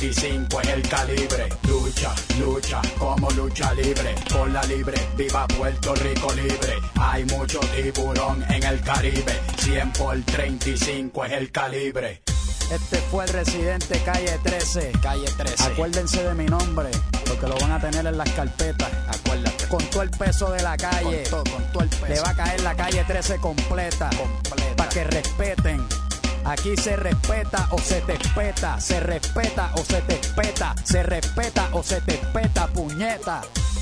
35 es el calibre. Lucha, lucha, como lucha libre, por la libre, viva Puerto Rico libre. Hay mucho tiburón en el Caribe, 100 por 35 es el calibre. Este fue el residente Calle 13. Calle 13. Acuérdense de mi nombre, porque lo van a tener en las carpetas. Acuérdate. Con todo el peso de la calle. Con todo el peso. Le va a caer la Calle 13 completa. Para que respeten. Aquí se respeta o se te espeta. Se respeta o se te espeta. Se respeta o se te espeta, puñeta.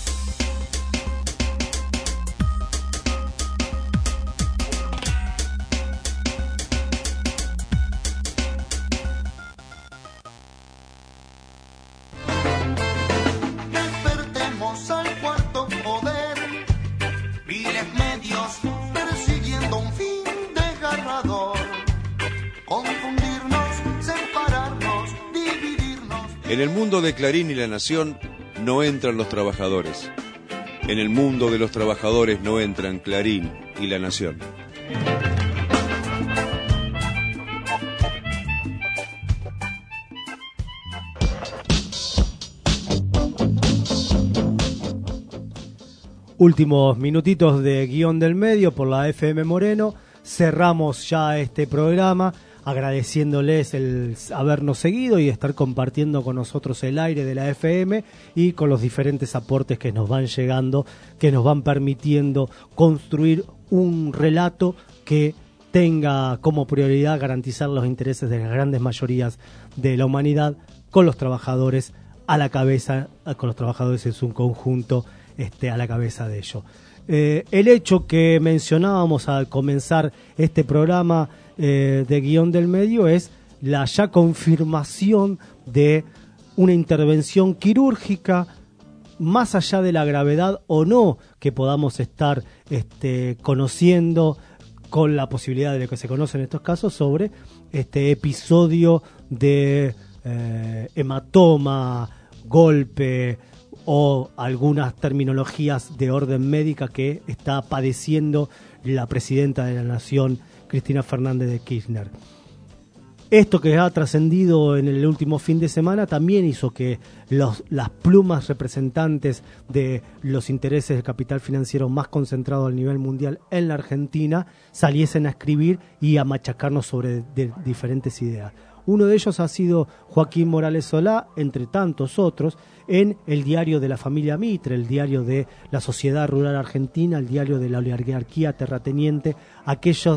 Al cuarto poder, miles medios persiguiendo un fin desgarrador, confundirnos, separarnos, dividirnos. En el mundo de Clarín y La Nación no entran los trabajadores. En el mundo de los trabajadores no entran Clarín y La Nación. Últimos minutitos de Guión del Medio por la FM Moreno. Cerramos ya este programa agradeciéndoles el habernos seguido y estar compartiendo con nosotros el aire de la FM y con los diferentes aportes que nos van llegando, que nos van permitiendo construir un relato que tenga como prioridad garantizar los intereses de las grandes mayorías de la humanidad, con los trabajadores a la cabeza, con los trabajadores en su conjunto a la cabeza de ello. El hecho que mencionábamos al comenzar este programa de Guión del Medio es la ya confirmación de una intervención quirúrgica, más allá de la gravedad o no que podamos estar conociendo con la posibilidad de lo que se conoce en estos casos sobre este episodio de hematoma golpe o algunas terminologías de orden médica que está padeciendo la presidenta de la Nación, Cristina Fernández de Kirchner. Esto que ha trascendido en el último fin de semana también hizo que las plumas representantes de los intereses del capital financiero más concentrado a nivel mundial en la Argentina saliesen a escribir y a machacarnos sobre diferentes ideas. Uno de ellos ha sido Joaquín Morales Solá, entre tantos otros, en el diario de la familia Mitre, el diario de la Sociedad Rural Argentina, el diario de la oligarquía terrateniente, aquella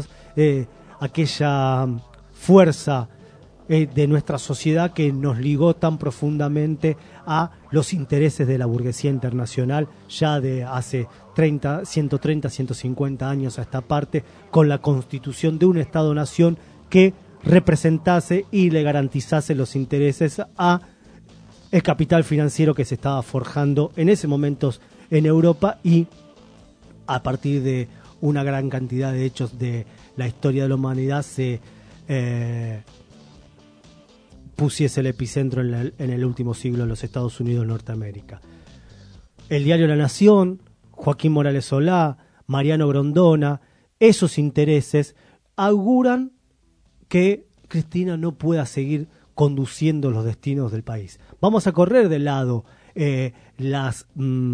fuerza de nuestra sociedad que nos ligó tan profundamente a los intereses de la burguesía internacional ya de hace 130, 150 años a esta parte, con la constitución de un Estado-nación que representase y le garantizase los intereses a el capital financiero que se estaba forjando en ese momento en Europa, y a partir de una gran cantidad de hechos de la historia de la humanidad se pusiese el epicentro en el último siglo en los Estados Unidos de Norteamérica. El diario La Nación, Joaquín Morales Solá, Mariano Grondona, esos intereses auguran que Cristina no pueda seguir conduciendo los destinos del país. Vamos a correr de lado las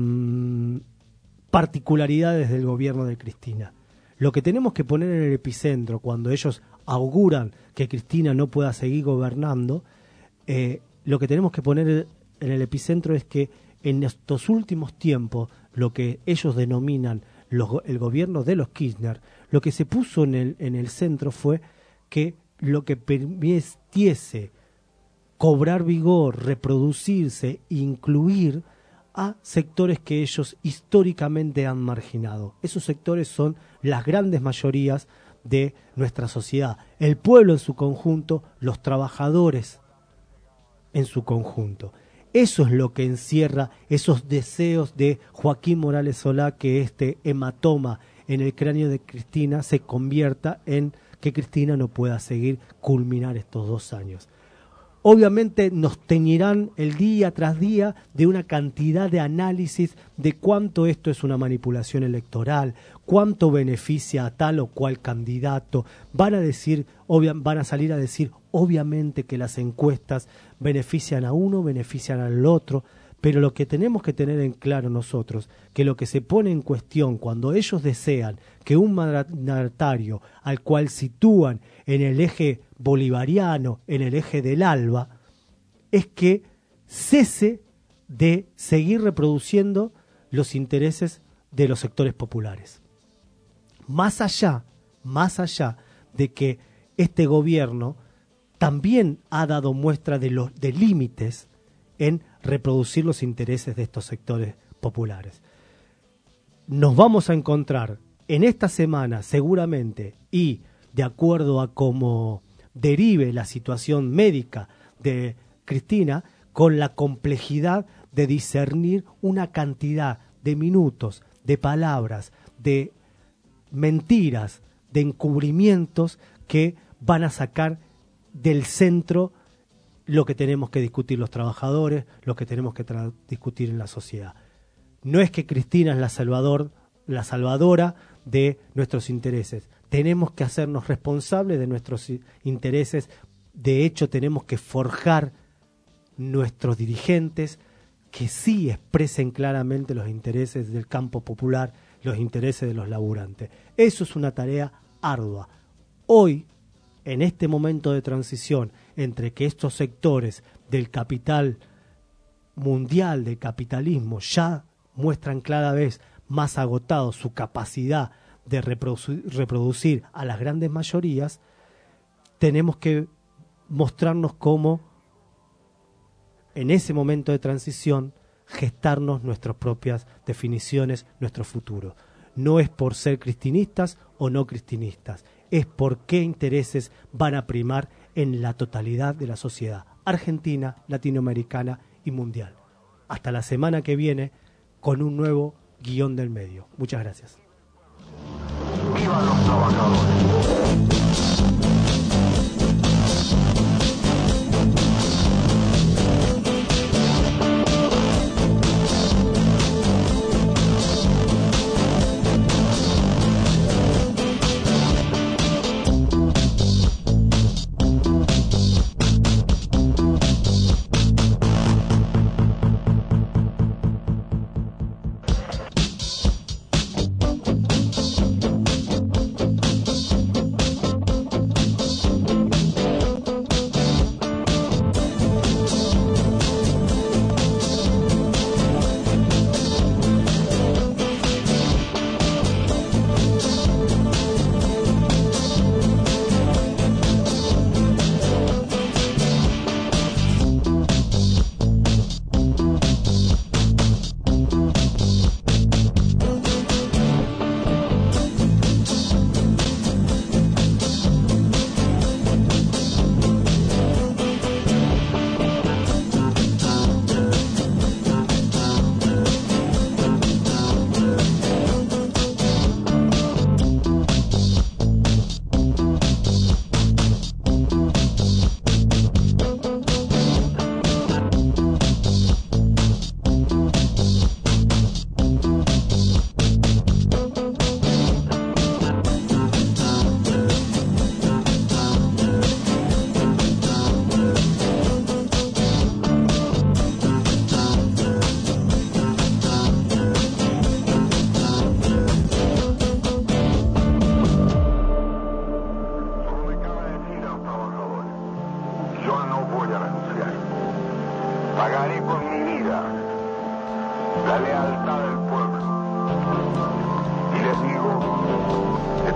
particularidades del gobierno de Cristina. Lo que tenemos que poner en el epicentro cuando ellos auguran que Cristina no pueda seguir gobernando, lo que tenemos que poner en el epicentro es que en estos últimos tiempos, lo que ellos denominan el gobierno de los Kirchner, lo que se puso en el centro fue que lo que permitiese cobrar vigor, reproducirse, incluir a sectores que ellos históricamente han marginado. Esos sectores son las grandes mayorías de nuestra sociedad, el pueblo en su conjunto, los trabajadores en su conjunto. Eso es lo que encierra esos deseos de Joaquín Morales Solá, que este hematoma en el cráneo de Cristina se convierta en que Cristina no pueda seguir culminar estos 2 años. Obviamente nos teñirán el día tras día de una cantidad de análisis de cuánto esto es una manipulación electoral, cuánto beneficia a tal o cual candidato. Van a salir a decir obviamente que las encuestas benefician a uno, benefician al otro, pero lo que tenemos que tener en claro nosotros, que lo que se pone en cuestión cuando ellos desean que un mandatario al cual sitúan en el eje bolivariano, en el eje del ALBA, es que cese de seguir reproduciendo los intereses de los sectores populares. Más allá de que este gobierno también ha dado muestra de límites en reproducir los intereses de estos sectores populares. Nos vamos a encontrar en esta semana seguramente, y de acuerdo a cómo derive la situación médica de Cristina, con la complejidad de discernir una cantidad de minutos, de palabras, de mentiras, de encubrimientos que van a sacar del centro lo que tenemos que discutir los trabajadores, lo que tenemos que discutir en la sociedad. No es que Cristina es la salvadora de nuestros intereses. Tenemos que hacernos responsables de nuestros intereses. De hecho, tenemos que forjar nuestros dirigentes que sí expresen claramente los intereses del campo popular, los intereses de los laburantes. Eso es una tarea ardua. Hoy, en este momento de transición entre que estos sectores del capital mundial, del capitalismo, ya muestran cada vez más agotado su capacidad de reproducir a las grandes mayorías, tenemos que mostrarnos cómo en ese momento de transición gestarnos nuestras propias definiciones, nuestro futuro. No es por ser cristinistas o no cristinistas, es por qué intereses van a primar en la totalidad de la sociedad argentina, latinoamericana y mundial. Hasta la semana que viene con un nuevo guión del medio. Muchas gracias. ¡Viva los trabajadores!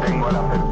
Tengo la